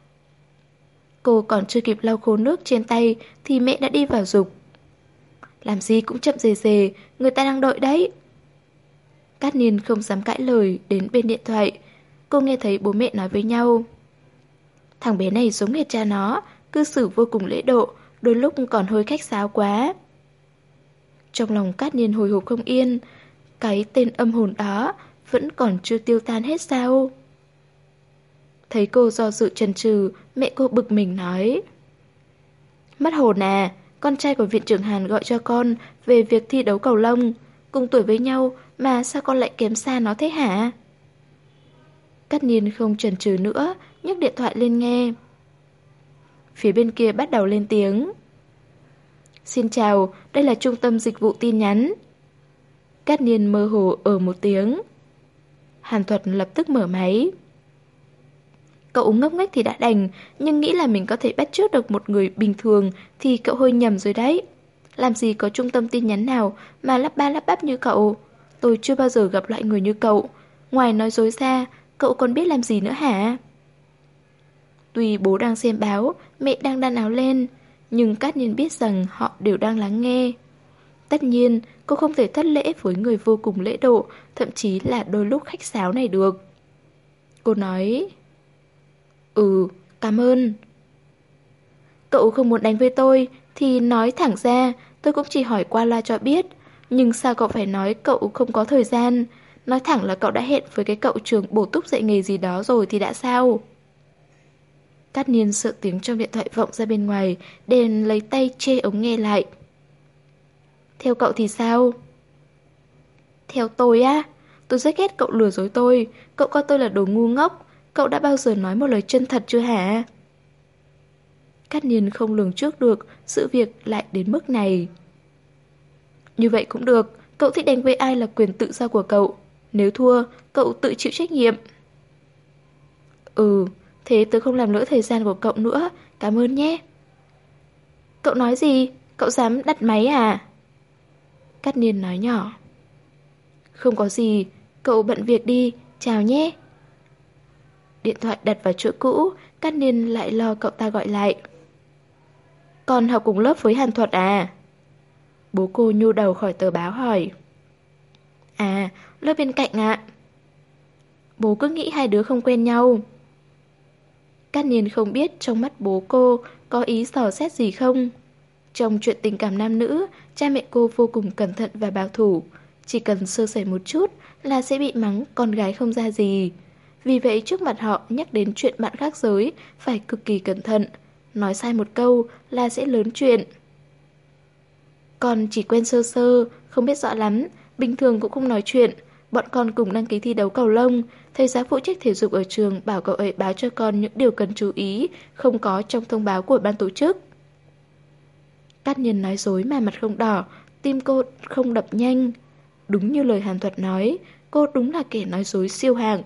Cô còn chưa kịp lau khô nước trên tay thì mẹ đã đi vào giục. Làm gì cũng chậm rề rề, người ta đang đợi đấy. Cát Niên không dám cãi lời đến bên điện thoại. Cô nghe thấy bố mẹ nói với nhau. Thằng bé này giống hệt cha nó, cư xử vô cùng lễ độ, đôi lúc còn hơi khách sáo quá. Trong lòng Cát Niên hồi hộp không yên, cái tên âm hồn đó vẫn còn chưa tiêu tan hết sao? Thấy cô do dự chần chừ, mẹ cô bực mình nói. Mất hồn à, con trai của viện trưởng Hàn gọi cho con về việc thi đấu cầu lông. Cùng tuổi với nhau mà sao con lại kém xa nó thế hả? Cát Niên không chần chừ nữa, nhấc điện thoại lên nghe. Phía bên kia bắt đầu lên tiếng. Xin chào, đây là trung tâm dịch vụ tin nhắn. Cát Niên mơ hồ một tiếng. Hàn Thuật lập tức mở máy. Cậu ngốc nghếch thì đã đành, nhưng nghĩ là mình có thể bắt chước được một người bình thường thì cậu hơi nhầm rồi đấy. Làm gì có trung tâm tin nhắn nào mà lắp ba lắp bắp như cậu. Tôi chưa bao giờ gặp loại người như cậu. Ngoài nói dối ra, cậu còn biết làm gì nữa hả? Tuy bố đang xem báo, mẹ đang đan áo lên, nhưng Cát Niên biết rằng họ đều đang lắng nghe. Tất nhiên, cô không thể thất lễ với người vô cùng lễ độ, thậm chí là đôi lúc khách sáo này được. Cô nói, cảm ơn. Cậu không muốn đánh với tôi thì nói thẳng ra, tôi cũng chỉ hỏi qua loa cho biết. Nhưng sao cậu phải nói cậu không có thời gian? Nói thẳng là cậu đã hẹn với cái cậu trường bổ túc dạy nghề gì đó rồi thì đã sao? Cát Niên sợ tiếng trong điện thoại vọng ra bên ngoài, đèn lấy tay chê ống nghe lại. Theo cậu thì sao? Theo tôi á? Tôi rất ghét cậu lừa dối tôi. Cậu coi tôi là đồ ngu ngốc. Cậu đã bao giờ nói một lời chân thật chưa hả? Cát Niên không lường trước được sự việc lại đến mức này. Như vậy cũng được. Cậu thích đánh với ai là quyền tự do của cậu. Nếu thua, cậu tự chịu trách nhiệm. Thế tớ không làm lỡ thời gian của cậu nữa. Cảm ơn nhé. Cậu nói gì? Cậu dám đặt máy à? Cát Niên nói nhỏ. Không có gì. Cậu bận việc đi. Chào nhé. Điện thoại đặt vào chỗ cũ. Cát Niên lại lo cậu ta gọi lại. Con học cùng lớp với Hàn Thuật à? Bố cô nhô đầu khỏi tờ báo hỏi. À, lớp bên cạnh ạ. Bố cứ nghĩ hai đứa không quen nhau. Cát Niên không biết trong mắt bố cô có ý dò xét gì không. Trong chuyện tình cảm nam nữ, cha mẹ cô vô cùng cẩn thận và bảo thủ. Chỉ cần sơ sẩy một chút là sẽ bị mắng con gái không ra gì. Vì vậy trước mặt họ nhắc đến chuyện bạn khác giới phải cực kỳ cẩn thận. Nói sai một câu là sẽ lớn chuyện. Con chỉ quen sơ sơ, không biết rõ lắm, bình thường cũng không nói chuyện. Bọn con cùng đăng ký thi đấu cầu lông. Thầy giáo phụ trách thể dục ở trường bảo cậu ấy báo cho con những điều cần chú ý, không có trong thông báo của ban tổ chức. Cát Niên nói dối mà mặt không đỏ, tim cô không đập nhanh. Đúng như lời Hàn Thuật nói, cô đúng là kẻ nói dối siêu hạng.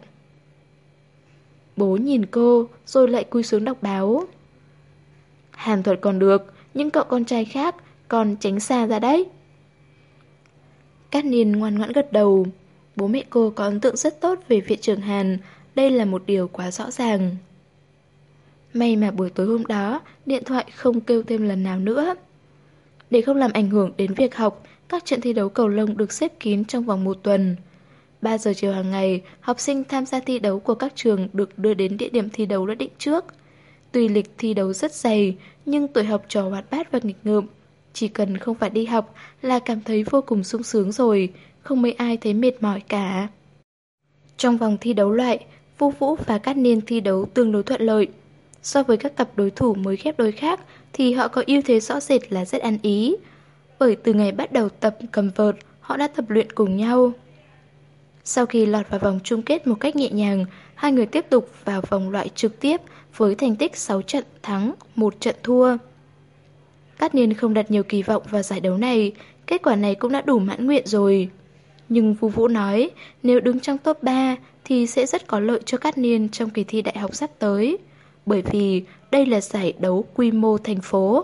Bố nhìn cô, rồi lại cúi xuống đọc báo. Hàn Thuật còn được, nhưng cậu con trai khác, con tránh xa ra đấy. Cát Niên ngoan ngoãn gật đầu. Bố mẹ cô có ấn tượng rất tốt về viện trưởng Hàn, đây là một điều quá rõ ràng. May mà buổi tối hôm đó, điện thoại không kêu thêm lần nào nữa. Để không làm ảnh hưởng đến việc học, các trận thi đấu cầu lông được xếp kín trong vòng một tuần. 3 giờ chiều hàng ngày, học sinh tham gia thi đấu của các trường được đưa đến địa điểm thi đấu đã định trước. Tuy lịch thi đấu rất dày, nhưng tuổi học trò hoạt bát và nghịch ngợm. Chỉ cần không phải đi học là cảm thấy vô cùng sung sướng rồi, không mấy ai thấy mệt mỏi cả. Trong vòng thi đấu loại, Vu Vũ và Cát Niên thi đấu tương đối thuận lợi. So với các cặp đối thủ mới ghép đôi khác thì họ có ưu thế rõ rệt là rất ăn ý. Bởi từ ngày bắt đầu tập cầm vợt, họ đã tập luyện cùng nhau. Sau khi lọt vào vòng chung kết một cách nhẹ nhàng, hai người tiếp tục vào vòng loại trực tiếp với thành tích 6 trận thắng, 1 trận thua. Cát Niên không đặt nhiều kỳ vọng vào giải đấu này, kết quả này cũng đã đủ mãn nguyện rồi. Nhưng Vu Vũ nói, nếu đứng trong top 3 thì sẽ rất có lợi cho Cát Niên trong kỳ thi đại học sắp tới. Bởi vì đây là giải đấu quy mô thành phố.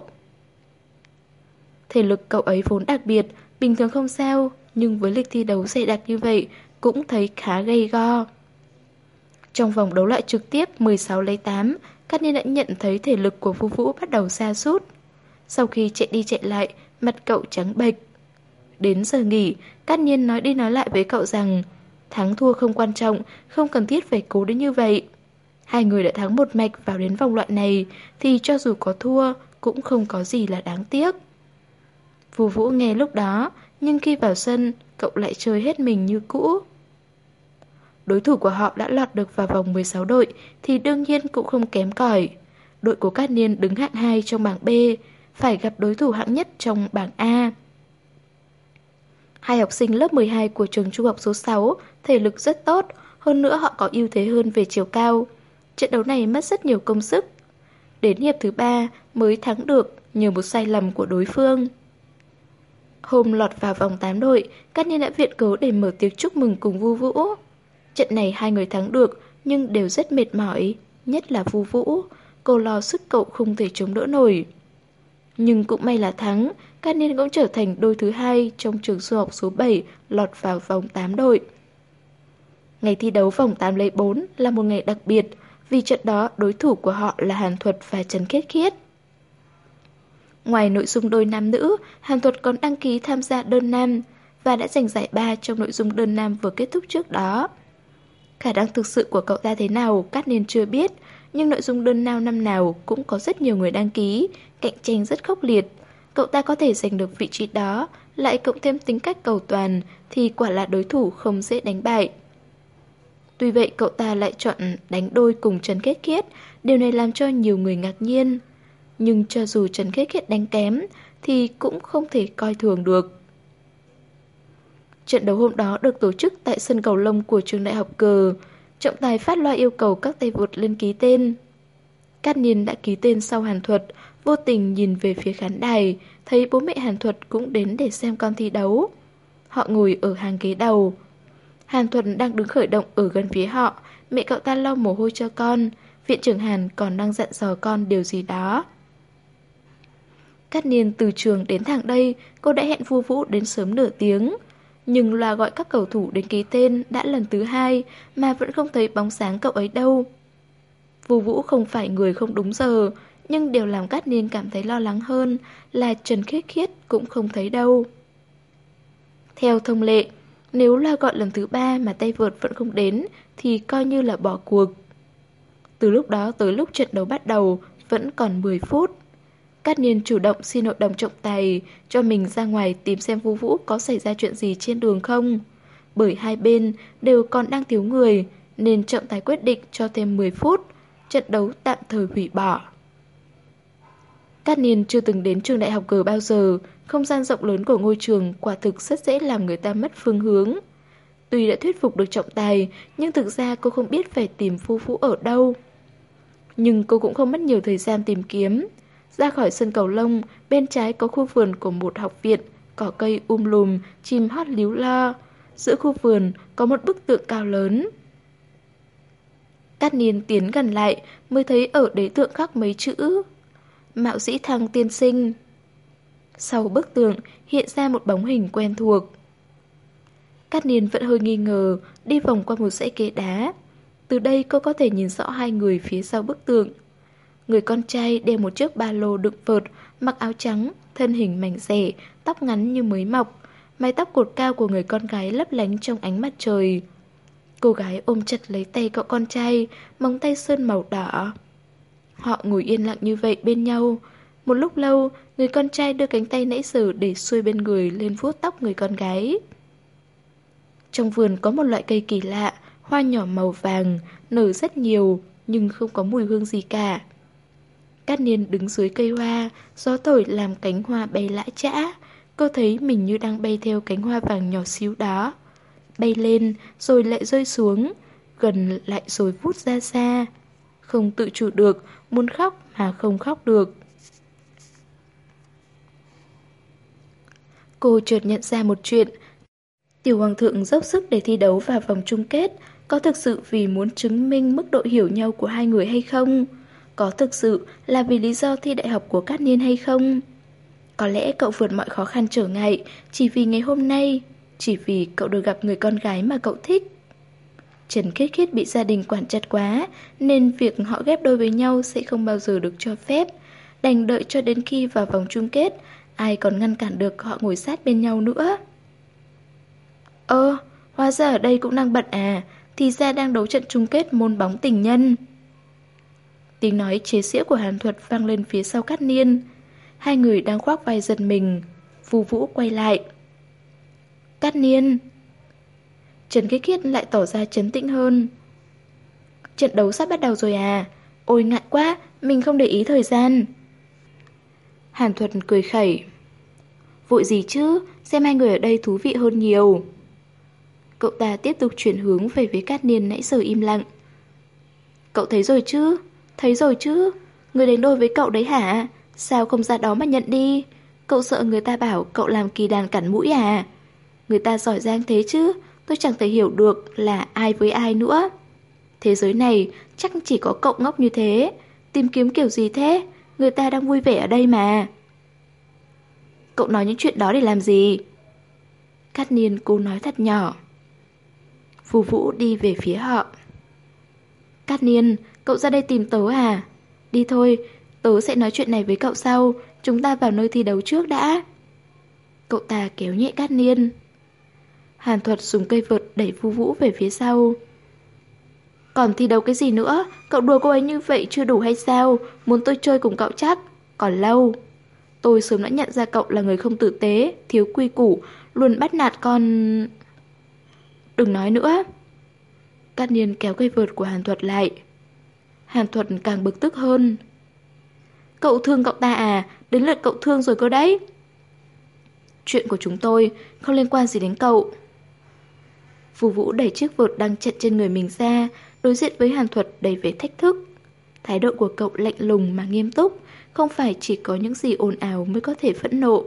Thể lực cậu ấy vốn đặc biệt, bình thường không sao, nhưng với lịch thi đấu dày đặc như vậy cũng thấy khá gay go. Trong vòng đấu loại trực tiếp 16-8, Cát Niên đã nhận thấy thể lực của Vu Vũ bắt đầu sa sút. Sau khi chạy đi chạy lại, mặt cậu trắng bệch. Đến giờ nghỉ, Cát Niên nói đi nói lại với cậu rằng Thắng thua không quan trọng, không cần thiết phải cố đến như vậy. Hai người đã thắng một mạch vào đến vòng loại này thì cho dù có thua cũng không có gì là đáng tiếc. Vu Vũ nghe lúc đó, nhưng khi vào sân, cậu lại chơi hết mình như cũ. Đối thủ của họ đã lọt được vào vòng 16 đội thì đương nhiên cũng không kém cỏi. Đội của Cát Niên đứng hạng 2 trong bảng B, phải gặp đối thủ hạng nhất trong bảng A. Hai học sinh lớp 12 của trường trung học số 6, thể lực rất tốt, hơn nữa họ có ưu thế hơn về chiều cao. Trận đấu này mất rất nhiều công sức. Đến hiệp thứ 3 mới thắng được nhờ một sai lầm của đối phương. Hôm lọt vào vòng 8 đội, Cát Niên đã viện cớ để mở tiệc chúc mừng cùng Vu Vũ. Trận này hai người thắng được nhưng đều rất mệt mỏi, nhất là Vu Vũ, cô lo sức cậu không thể chống đỡ nổi. Nhưng cũng may là thắng, Cát Niên cũng trở thành đôi thứ hai trong trường số học số 7 lọt vào vòng 8 đội. Ngày thi đấu vòng 8 lấy 4 là một ngày đặc biệt, vì trận đó đối thủ của họ là Hàn Thuật và Trần Khiết Khiết. Ngoài nội dung đôi nam nữ, Hàn Thuật còn đăng ký tham gia đơn nam và đã giành giải 3 trong nội dung đơn nam vừa kết thúc trước đó. Khả năng thực sự của cậu ta thế nào Cát Niên chưa biết, nhưng nội dung đơn nam năm nào cũng có rất nhiều người đăng ký, cạnh tranh rất khốc liệt. Cậu ta có thể giành được vị trí đó, lại cộng thêm tính cách cầu toàn thì quả là đối thủ không dễ đánh bại. Tuy vậy cậu ta lại chọn đánh đôi cùng Trần Khiết Khiết, điều này làm cho nhiều người ngạc nhiên. Nhưng cho dù Trần Khiết Khiết đánh kém thì cũng không thể coi thường được. Trận đấu hôm đó được tổ chức tại sân cầu lông của trường đại học cờ. Trọng tài phát loa yêu cầu các tay vợt lên ký tên. Cát Niên đã ký tên sau Hàn Thuật, vô tình nhìn về phía khán đài, thấy bố mẹ Hàn Thuật cũng đến để xem con thi đấu. Họ ngồi ở hàng ghế đầu. Hàn Thuật đang đứng khởi động ở gần phía họ, mẹ cậu ta lau mồ hôi cho con, viện trưởng Hàn còn đang dặn dò con điều gì đó. Cát Niên từ trường đến thẳng đây, cô đã hẹn Vu Vũ đến sớm nửa tiếng. Nhưng loa gọi các cầu thủ đến ký tên đã lần thứ 2 mà vẫn không thấy bóng sáng cậu ấy đâu. Vu Vũ không phải người không đúng giờ, nhưng điều làm Cát Niên cảm thấy lo lắng hơn là Trần Khiết Khiết cũng không thấy đâu. Theo thông lệ, nếu loa gọi lần thứ 3 mà tay vợt vẫn không đến thì coi như là bỏ cuộc. Từ lúc đó tới lúc trận đấu bắt đầu vẫn còn 10 phút. Cát Niên chủ động xin hội đồng trọng tài cho mình ra ngoài tìm xem Vu Vũ có xảy ra chuyện gì trên đường không. Bởi hai bên đều còn đang thiếu người nên trọng tài quyết định cho thêm 10 phút, trận đấu tạm thời hủy bỏ. Cát Niên chưa từng đến trường đại học G bao giờ, không gian rộng lớn của ngôi trường quả thực rất dễ làm người ta mất phương hướng. Tuy đã thuyết phục được trọng tài, nhưng thực ra cô không biết phải tìm Vu Vũ ở đâu. Nhưng cô cũng không mất nhiều thời gian tìm kiếm. Ra khỏi sân cầu lông, bên trái có khu vườn của một học viện, cỏ cây lùm, chim hót líu lo. Giữa khu vườn có một bức tượng cao lớn. Cát Niên tiến gần lại mới thấy ở đế tượng khắc mấy chữ Mạo Dĩ Thăng tiên sinh. Sau bức tượng hiện ra một bóng hình quen thuộc. Cát Niên vẫn hơi nghi ngờ, đi vòng qua một dãy ghế đá. Từ đây cô có thể nhìn rõ hai người phía sau bức tượng. Người con trai đeo một chiếc ba lô đựng vợt, mặc áo trắng, thân hình mảnh dẻ, tóc ngắn như mới mọc. Mái tóc cột cao của người con gái lấp lánh trong ánh mặt trời. Cô gái ôm chặt lấy tay cậu con trai, móng tay sơn màu đỏ. Họ ngồi yên lặng như vậy bên nhau. Một lúc lâu, người con trai đưa cánh tay nãy giờ để xuôi bên người lên vuốt tóc người con gái. Trong vườn có một loại cây kỳ lạ, hoa nhỏ màu vàng, nở rất nhiều, nhưng không có mùi hương gì cả. Cát Niên đứng dưới cây hoa, gió thổi làm cánh hoa bay lã chã. Cô thấy mình như đang bay theo cánh hoa vàng nhỏ xíu đó. Bay lên, rồi lại rơi xuống, gần lại rồi vút ra xa. Không tự chủ được, muốn khóc mà không khóc được. Cô chợt nhận ra một chuyện. Tiểu Hoàng thượng dốc sức để thi đấu vào vòng chung kết, có thực sự vì muốn chứng minh mức độ hiểu nhau của hai người hay không? Có thực sự là vì lý do thi đại học của Cát Niên hay không? Có lẽ cậu vượt mọi khó khăn trở ngại chỉ vì ngày hôm nay, chỉ vì cậu được gặp người con gái mà cậu thích. Trần Khiết Khiết bị gia đình quản chặt quá, nên việc họ ghép đôi với nhau sẽ không bao giờ được cho phép. Đành đợi cho đến khi vào vòng chung kết, ai còn ngăn cản được họ ngồi sát bên nhau nữa. Hóa ra ở đây cũng đang bận à, thì ra đang đấu trận chung kết môn bóng tình nhân. Tiếng nói chế giễu của Hàn Thuật vang lên phía sau Cát Niên. Hai người đang khoác vai giật mình. Vu Vũ quay lại. Cát Niên. Trần Khiết Khiết lại tỏ ra trấn tĩnh hơn. Trận đấu sắp bắt đầu rồi à? Ôi ngại quá, mình không để ý thời gian. Hàn Thuật cười khẩy. Vội gì chứ, xem hai người ở đây thú vị hơn nhiều. Cậu ta tiếp tục chuyển hướng về phía Cát Niên nãy giờ im lặng. Cậu thấy rồi chứ? Thấy rồi chứ? Người đánh đôi với cậu đấy hả? Sao không ra đó mà nhận đi? Cậu sợ người ta bảo cậu làm kỳ đàn cản mũi à? Người ta giỏi giang thế chứ, tôi chẳng thể hiểu được là ai với ai nữa. Thế giới này chắc chỉ có cậu ngốc như thế. Tìm kiếm kiểu gì thế? Người ta đang vui vẻ ở đây mà. Cậu nói những chuyện đó để làm gì? Cát Niên cố nói thật nhỏ. Phù Vũ đi về phía họ. Cát Niên, cậu ra đây tìm tớ à? Đi thôi, tớ sẽ nói chuyện này với cậu sau. Chúng ta vào nơi thi đấu trước đã. Cậu ta kéo nhẹ Cát Niên. Hàn Thuật dùng cây vợt đẩy Vu Vũ về phía sau. Còn thi đấu cái gì nữa? Cậu đùa cô ấy như vậy chưa đủ hay sao? Muốn tôi chơi cùng cậu chắc? Còn lâu. Tôi sớm đã nhận ra cậu là người không tử tế, thiếu quy củ, luôn bắt nạt con... Đừng nói nữa. Cát Niên kéo cây vợt của Hàn Thuật lại. Hàn Thuật càng bực tức hơn. Cậu thương cậu ta à? Đến lượt cậu thương rồi cơ đấy. Chuyện của chúng tôi không liên quan gì đến cậu. Phù Vũ đẩy chiếc vợt đang chặn trên người mình ra, đối diện với Hàn Thuật đầy vẻ thách thức. Thái độ của cậu lạnh lùng mà nghiêm túc, không phải chỉ có những gì ồn ào mới có thể phẫn nộ.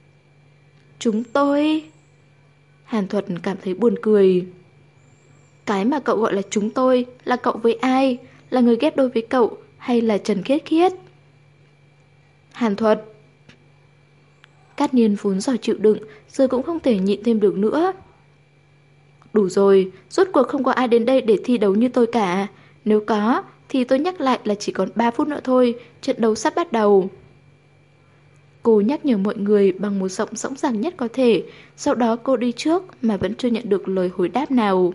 Chúng tôi... Hàn Thuật cảm thấy buồn cười. Cái mà cậu gọi là chúng tôi là cậu với ai? Là người ghép đôi với cậu hay là Trần Khiết Khiết? Hàn Thuật. Cát Niên vốn giỏi chịu đựng, giờ cũng không thể nhịn thêm được nữa. Đủ rồi, rốt cuộc không có ai đến đây để thi đấu như tôi cả. Nếu có, thì tôi nhắc lại là chỉ còn 3 phút nữa thôi, trận đấu sắp bắt đầu. Cô nhắc nhở mọi người bằng một giọng rõ ràng nhất có thể, sau đó cô đi trước mà vẫn chưa nhận được lời hồi đáp nào.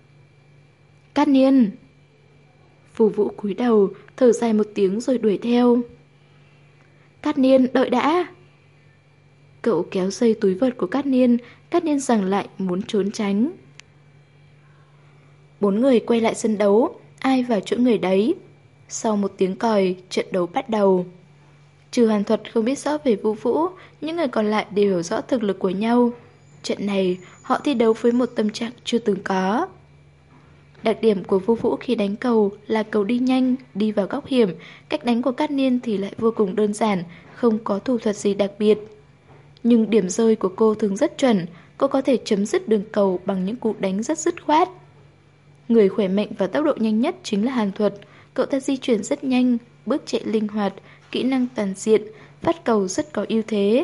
Cát Niên. Phù Vũ cúi đầu, thở dài một tiếng rồi đuổi theo. Cát Niên, đợi đã. Cậu kéo dây túi vợt của Cát Niên giằng lại muốn trốn tránh. 4 người quay lại sân đấu, ai vào chỗ người đấy. Sau một tiếng còi, trận đấu bắt đầu. Trừ Hàn Thuật không biết rõ về Vu Vũ, những người còn lại đều hiểu rõ thực lực của nhau. Trận này, họ thi đấu với một tâm trạng chưa từng có. Đặc điểm của Vu Vũ khi đánh cầu là cầu đi nhanh, đi vào góc hiểm. Cách đánh của Cát Niên thì lại vô cùng đơn giản, không có thủ thuật gì đặc biệt. Nhưng điểm rơi của cô thường rất chuẩn, cô có thể chấm dứt đường cầu bằng những cú đánh rất dứt khoát. Người khỏe mạnh và tốc độ nhanh nhất chính là Hàn Thuật. Cậu ta di chuyển rất nhanh, bước chạy linh hoạt, kỹ năng toàn diện, phát cầu rất có ưu thế.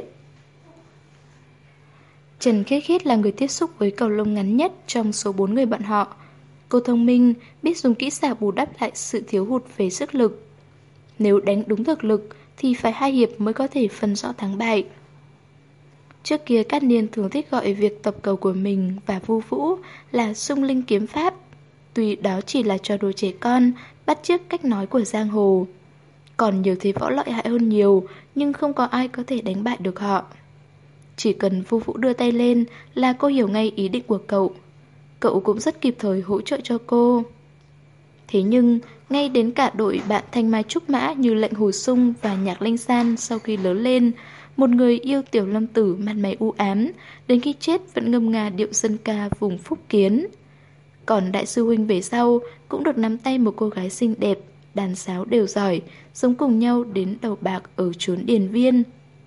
Trần Khiết Khiết là người tiếp xúc với cầu lông ngắn nhất trong số 4 người bọn họ. Cô thông minh, biết dùng kỹ xảo bù đắp lại sự thiếu hụt về sức lực. Nếu đánh đúng thực lực thì phải 2 hiệp mới có thể phân rõ thắng bại. Trước kia Cát Niên thường thích gọi việc tập cầu của mình và Vu Vũ là Xung Linh kiếm pháp. Tuy đó chỉ là trò đùa trẻ con, bắt chước cách nói của giang hồ. Còn nhiều thế võ lợi hại hơn nhiều, nhưng không có ai có thể đánh bại được họ. Chỉ cần Vu Vũ đưa tay lên là cô hiểu ngay ý định của cậu. Cậu cũng rất kịp thời hỗ trợ cho cô. Thế nhưng, ngay đến cả đội bạn Thanh Mai Trúc Mã như Lệnh Hồ Sung và Nhạc Linh San sau khi lớn lên, một người yêu Tiểu Lâm Tử mặt mày u ám, đến khi chết vẫn ngâm nga điệu dân ca vùng Phúc Kiến. Còn đại sư huynh về sau cũng được nắm tay một cô gái xinh đẹp, đàn sáo đều giỏi, sống cùng nhau đến đầu bạc ở chốn Điền Viên.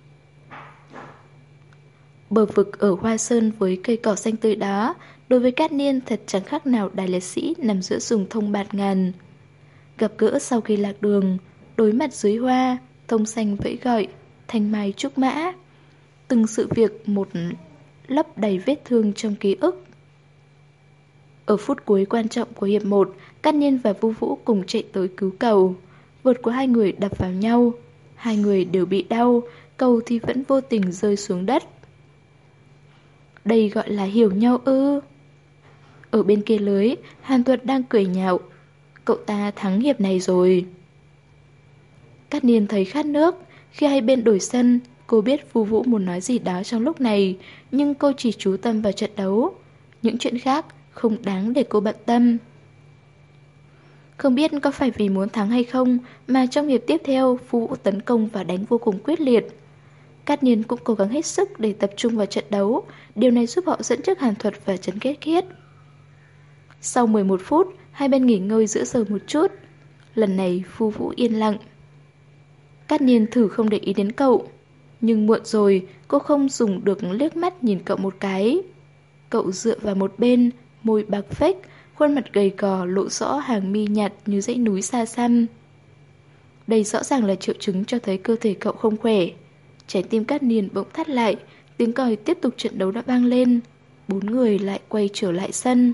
Bờ vực ở Hoa Sơn với cây cỏ xanh tươi đó, đối với Cát Niên thật chẳng khác nào đại liệt sĩ nằm giữa rừng thông bạt ngàn. Gặp gỡ sau khi lạc đường, đối mặt dưới hoa, thông xanh vẫy gọi, Thanh Mai Trúc Mã. Từng sự việc một lấp đầy vết thương trong ký ức. Ở phút cuối quan trọng của hiệp 1, Cát Niên và Vu Vũ cùng chạy tới cứu cầu. Vợt của hai người đập vào nhau. Hai người đều bị đau, cầu thì vẫn vô tình rơi xuống đất. Đây gọi là hiểu nhau ư? Ở bên kia lưới, Hàn Thuật đang cười nhạo. Cậu ta thắng hiệp này rồi. Cát Niên thấy khát nước. Khi hai bên đổi sân, cô biết Vu Vũ muốn nói gì đó trong lúc này, nhưng cô chỉ chú tâm vào trận đấu. Những chuyện khác không đáng để cô bận tâm. Không biết có phải vì muốn thắng hay không mà trong hiệp tiếp theo Vu Vũ tấn công và đánh vô cùng quyết liệt. Cát Niên cũng cố gắng hết sức để tập trung vào trận đấu. Điều này giúp họ dẫn trước Hàn Thuật và Trấn Kết Khiết. Sau 11 phút, hai bên nghỉ ngơi giữa giờ một chút. Lần này Vu Vũ yên lặng. Cát Niên thử không để ý đến cậu. Nhưng muộn rồi, cô không dùng được liếc mắt nhìn cậu một cái. Cậu dựa vào một bên, môi bạc phách, khuôn mặt gầy gò lộ rõ hàng mi nhạt như dãy núi xa xăm. Đây rõ ràng là triệu chứng cho thấy cơ thể cậu không khỏe. Trái tim Cát Niên bỗng thắt lại, tiếng còi tiếp tục trận đấu đã vang lên. 4 người lại quay trở lại sân.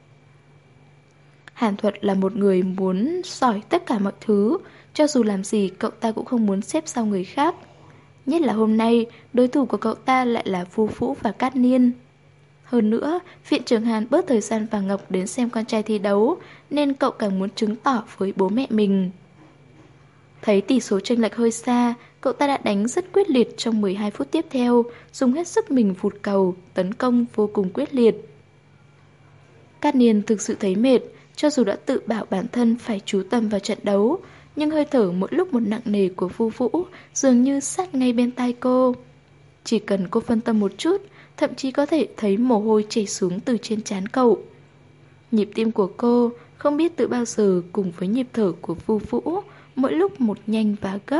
Hàn Thuật là một người muốn sỏi tất cả mọi thứ, cho dù làm gì cậu ta cũng không muốn xếp sau người khác. Nhất là hôm nay, đối thủ của cậu ta lại là Vu Vũ và Cát Niên. Hơn nữa, viện trưởng Hàn bớt thời gian và Ngọc đến xem con trai thi đấu, nên cậu càng muốn chứng tỏ với bố mẹ mình. Thấy tỷ số chênh lệch hơi xa, cậu ta đã đánh rất quyết liệt trong 12 phút tiếp theo, dùng hết sức mình vụt cầu, tấn công vô cùng quyết liệt. Cát Niên thực sự thấy mệt, cho dù đã tự bảo bản thân phải chú tâm vào trận đấu, nhưng hơi thở mỗi lúc một nặng nề của Vu Vũ dường như sát ngay bên tai cô. Chỉ cần cô phân tâm một chút, thậm chí có thể thấy mồ hôi chảy xuống từ trên trán cậu. Nhịp tim của cô không biết từ bao giờ cùng với nhịp thở của Vu Vũ, mỗi lúc một nhanh và gấp.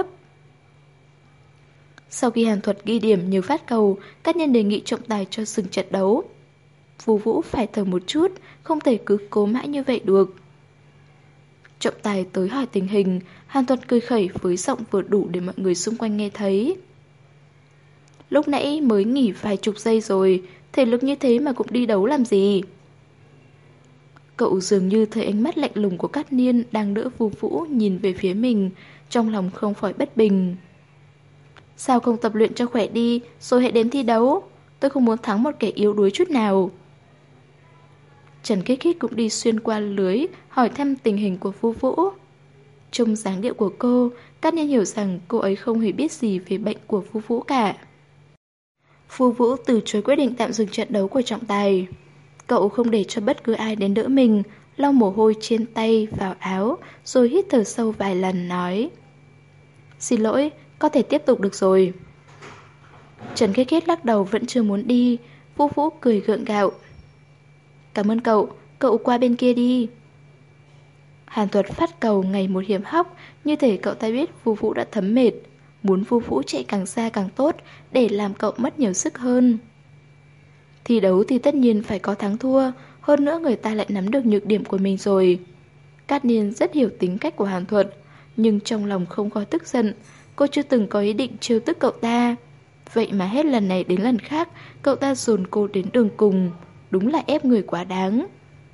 Sau khi Hàn Thuật ghi điểm nhiều phát cầu, các nhân đề nghị trọng tài cho dừng trận đấu. Vu Vũ phải thở một chút, không thể cứ cố mãi như vậy được. Trọng tài tới hỏi tình hình, Hàn Thuật cười khẩy với giọng vừa đủ để mọi người xung quanh nghe thấy. Lúc nãy mới nghỉ vài chục giây rồi, thể lực như thế mà cũng đi đấu làm gì? Cậu dường như thấy ánh mắt lạnh lùng của Cát Niên đang đỡ Vu Vũ nhìn về phía mình, trong lòng không khỏi bất bình. Sao không tập luyện cho khỏe đi, rồi hãy đến thi đấu? Tôi không muốn thắng một kẻ yếu đuối chút nào. Trần Kích Kích cũng đi xuyên qua lưới, hỏi thăm tình hình của Vu Vũ. Trong dáng điệu của cô, Cát Niên hiểu rằng cô ấy không hề biết gì về bệnh của Vu Vũ cả. Vu Vũ từ chối quyết định tạm dừng trận đấu của trọng tài. Cậu không để cho bất cứ ai đến đỡ mình, lau mồ hôi trên tay vào áo, rồi hít thở sâu vài lần nói: Xin lỗi, có thể tiếp tục được rồi. Trần Kết Kết lắc đầu vẫn chưa muốn đi. Vu Vũ cười gượng gạo: Cảm ơn cậu, cậu qua bên kia đi. Hàn Thuật phát cầu ngày một hiểm hóc, như thể cậu ta biết Vu Vũ đã thấm mệt, muốn Vu Vũ chạy càng xa càng tốt để làm cậu mất nhiều sức hơn. Thi đấu thì tất nhiên phải có thắng thua, hơn nữa người ta lại nắm được nhược điểm của mình rồi. Cát Niên rất hiểu tính cách của Hàn Thuật, nhưng trong lòng không khỏi tức giận. Cô chưa từng có ý định trêu tức cậu ta. Vậy mà hết lần này đến lần khác, cậu ta dồn cô đến đường cùng. Đúng là ép người quá đáng.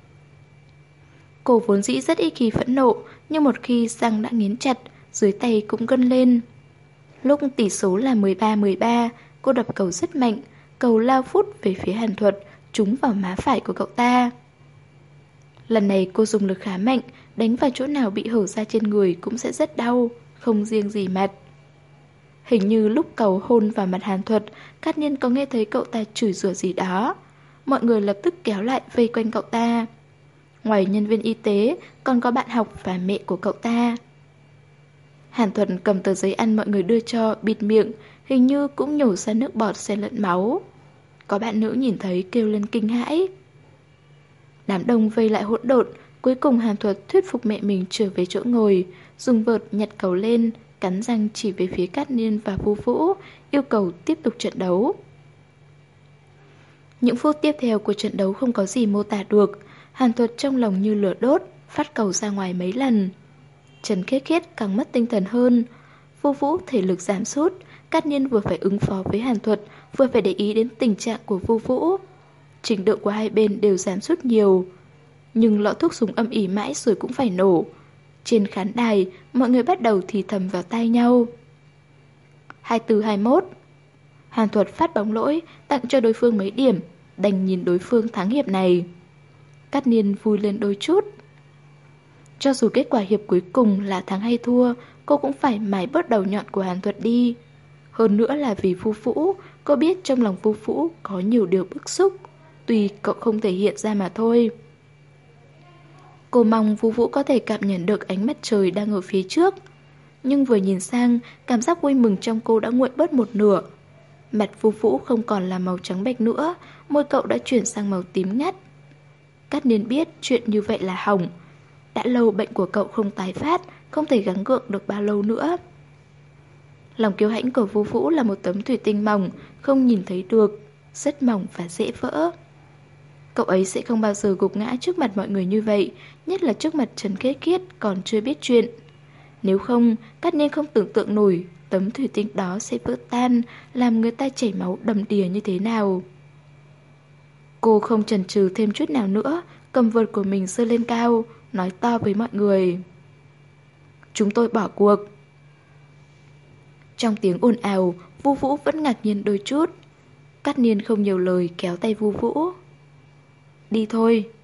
Cô vốn dĩ rất ít khi phẫn nộ, nhưng một khi răng đã nghiến chặt, dưới tay cũng gân lên. Lúc tỷ số là 13-13, cô đập cầu rất mạnh, cầu lao phút về phía Hàn Thuật, trúng vào má phải của cậu ta. Lần này cô dùng lực khá mạnh, đánh vào chỗ nào bị hở ra trên người cũng sẽ rất đau, không riêng gì mặt. Hình như lúc cầu hôn vào mặt Hàn Thuật, Cát Niên có nghe thấy cậu ta chửi rủa gì đó. Mọi người lập tức kéo lại vây quanh cậu ta. Ngoài nhân viên y tế, còn có bạn học và mẹ của cậu ta. Hàn Thuật cầm tờ giấy ăn mọi người đưa cho, bịt miệng, hình như cũng nhổ ra nước bọt xen lẫn máu. Có bạn nữ nhìn thấy kêu lên kinh hãi. Đám đông vây lại hỗn độn, cuối cùng Hàn Thuật thuyết phục mẹ mình trở về chỗ ngồi, dùng vợt nhặt cầu lên, cắn răng chỉ về phía Cát Niên và Vu Vũ, yêu cầu tiếp tục trận đấu. Những phút tiếp theo của trận đấu không có gì mô tả được. Hàn Thuật trong lòng như lửa đốt, phát cầu ra ngoài mấy lần. Trần Kết Kết càng mất tinh thần hơn. Vu Vũ thể lực giảm sút, Cát Niên vừa phải ứng phó với Hàn Thuật, vừa phải để ý đến tình trạng của Vu Vũ. Trình độ của hai bên đều giảm sút nhiều. Nhưng lọ thuốc súng âm ỉ mãi rồi cũng phải nổ. Trên khán đài, mọi người bắt đầu thì thầm vào tai nhau. 24-21. Hàn Thuật phát bóng lỗi, tặng cho đối phương mấy điểm, đành nhìn đối phương thắng hiệp này. Cát Niên vui lên đôi chút. Cho dù kết quả hiệp cuối cùng là thắng hay thua, cô cũng phải mài bớt đầu nhọn của Hàn Thuật đi. Hơn nữa là vì Vu Phũ, cô biết trong lòng Vu Phũ có nhiều điều bức xúc, tuy cậu không thể hiện ra mà thôi. Cô mong Vu Vũ có thể cảm nhận được ánh mặt trời đang ở phía trước. Nhưng vừa nhìn sang, cảm giác vui mừng trong cô đã nguội bớt một nửa. Mặt Vu Vũ không còn là màu trắng bệch nữa, môi cậu đã chuyển sang màu tím ngắt. Cát Niên biết chuyện như vậy là hỏng. Đã lâu bệnh của cậu không tái phát, không thể gắng gượng được bao lâu nữa. Lòng kiêu hãnh của Vu Vũ là một tấm thủy tinh mỏng, không nhìn thấy được, rất mỏng và dễ vỡ. Cậu ấy sẽ không bao giờ gục ngã trước mặt mọi người như vậy, nhất là trước mặt Trần Khê Kiết còn chưa biết chuyện. Nếu không, Cát Niên không tưởng tượng nổi tấm thủy tinh đó sẽ vỡ tan, làm người ta chảy máu đầm đìa như thế nào. Cô không chần chừ thêm chút nào nữa, cầm vợt của mình giơ lên cao, nói to với mọi người. Chúng tôi bỏ cuộc. Trong tiếng ồn ào, Vu Vũ vẫn ngạc nhiên đôi chút. Cát Niên không nhiều lời kéo tay Vu Vũ. Đi thôi.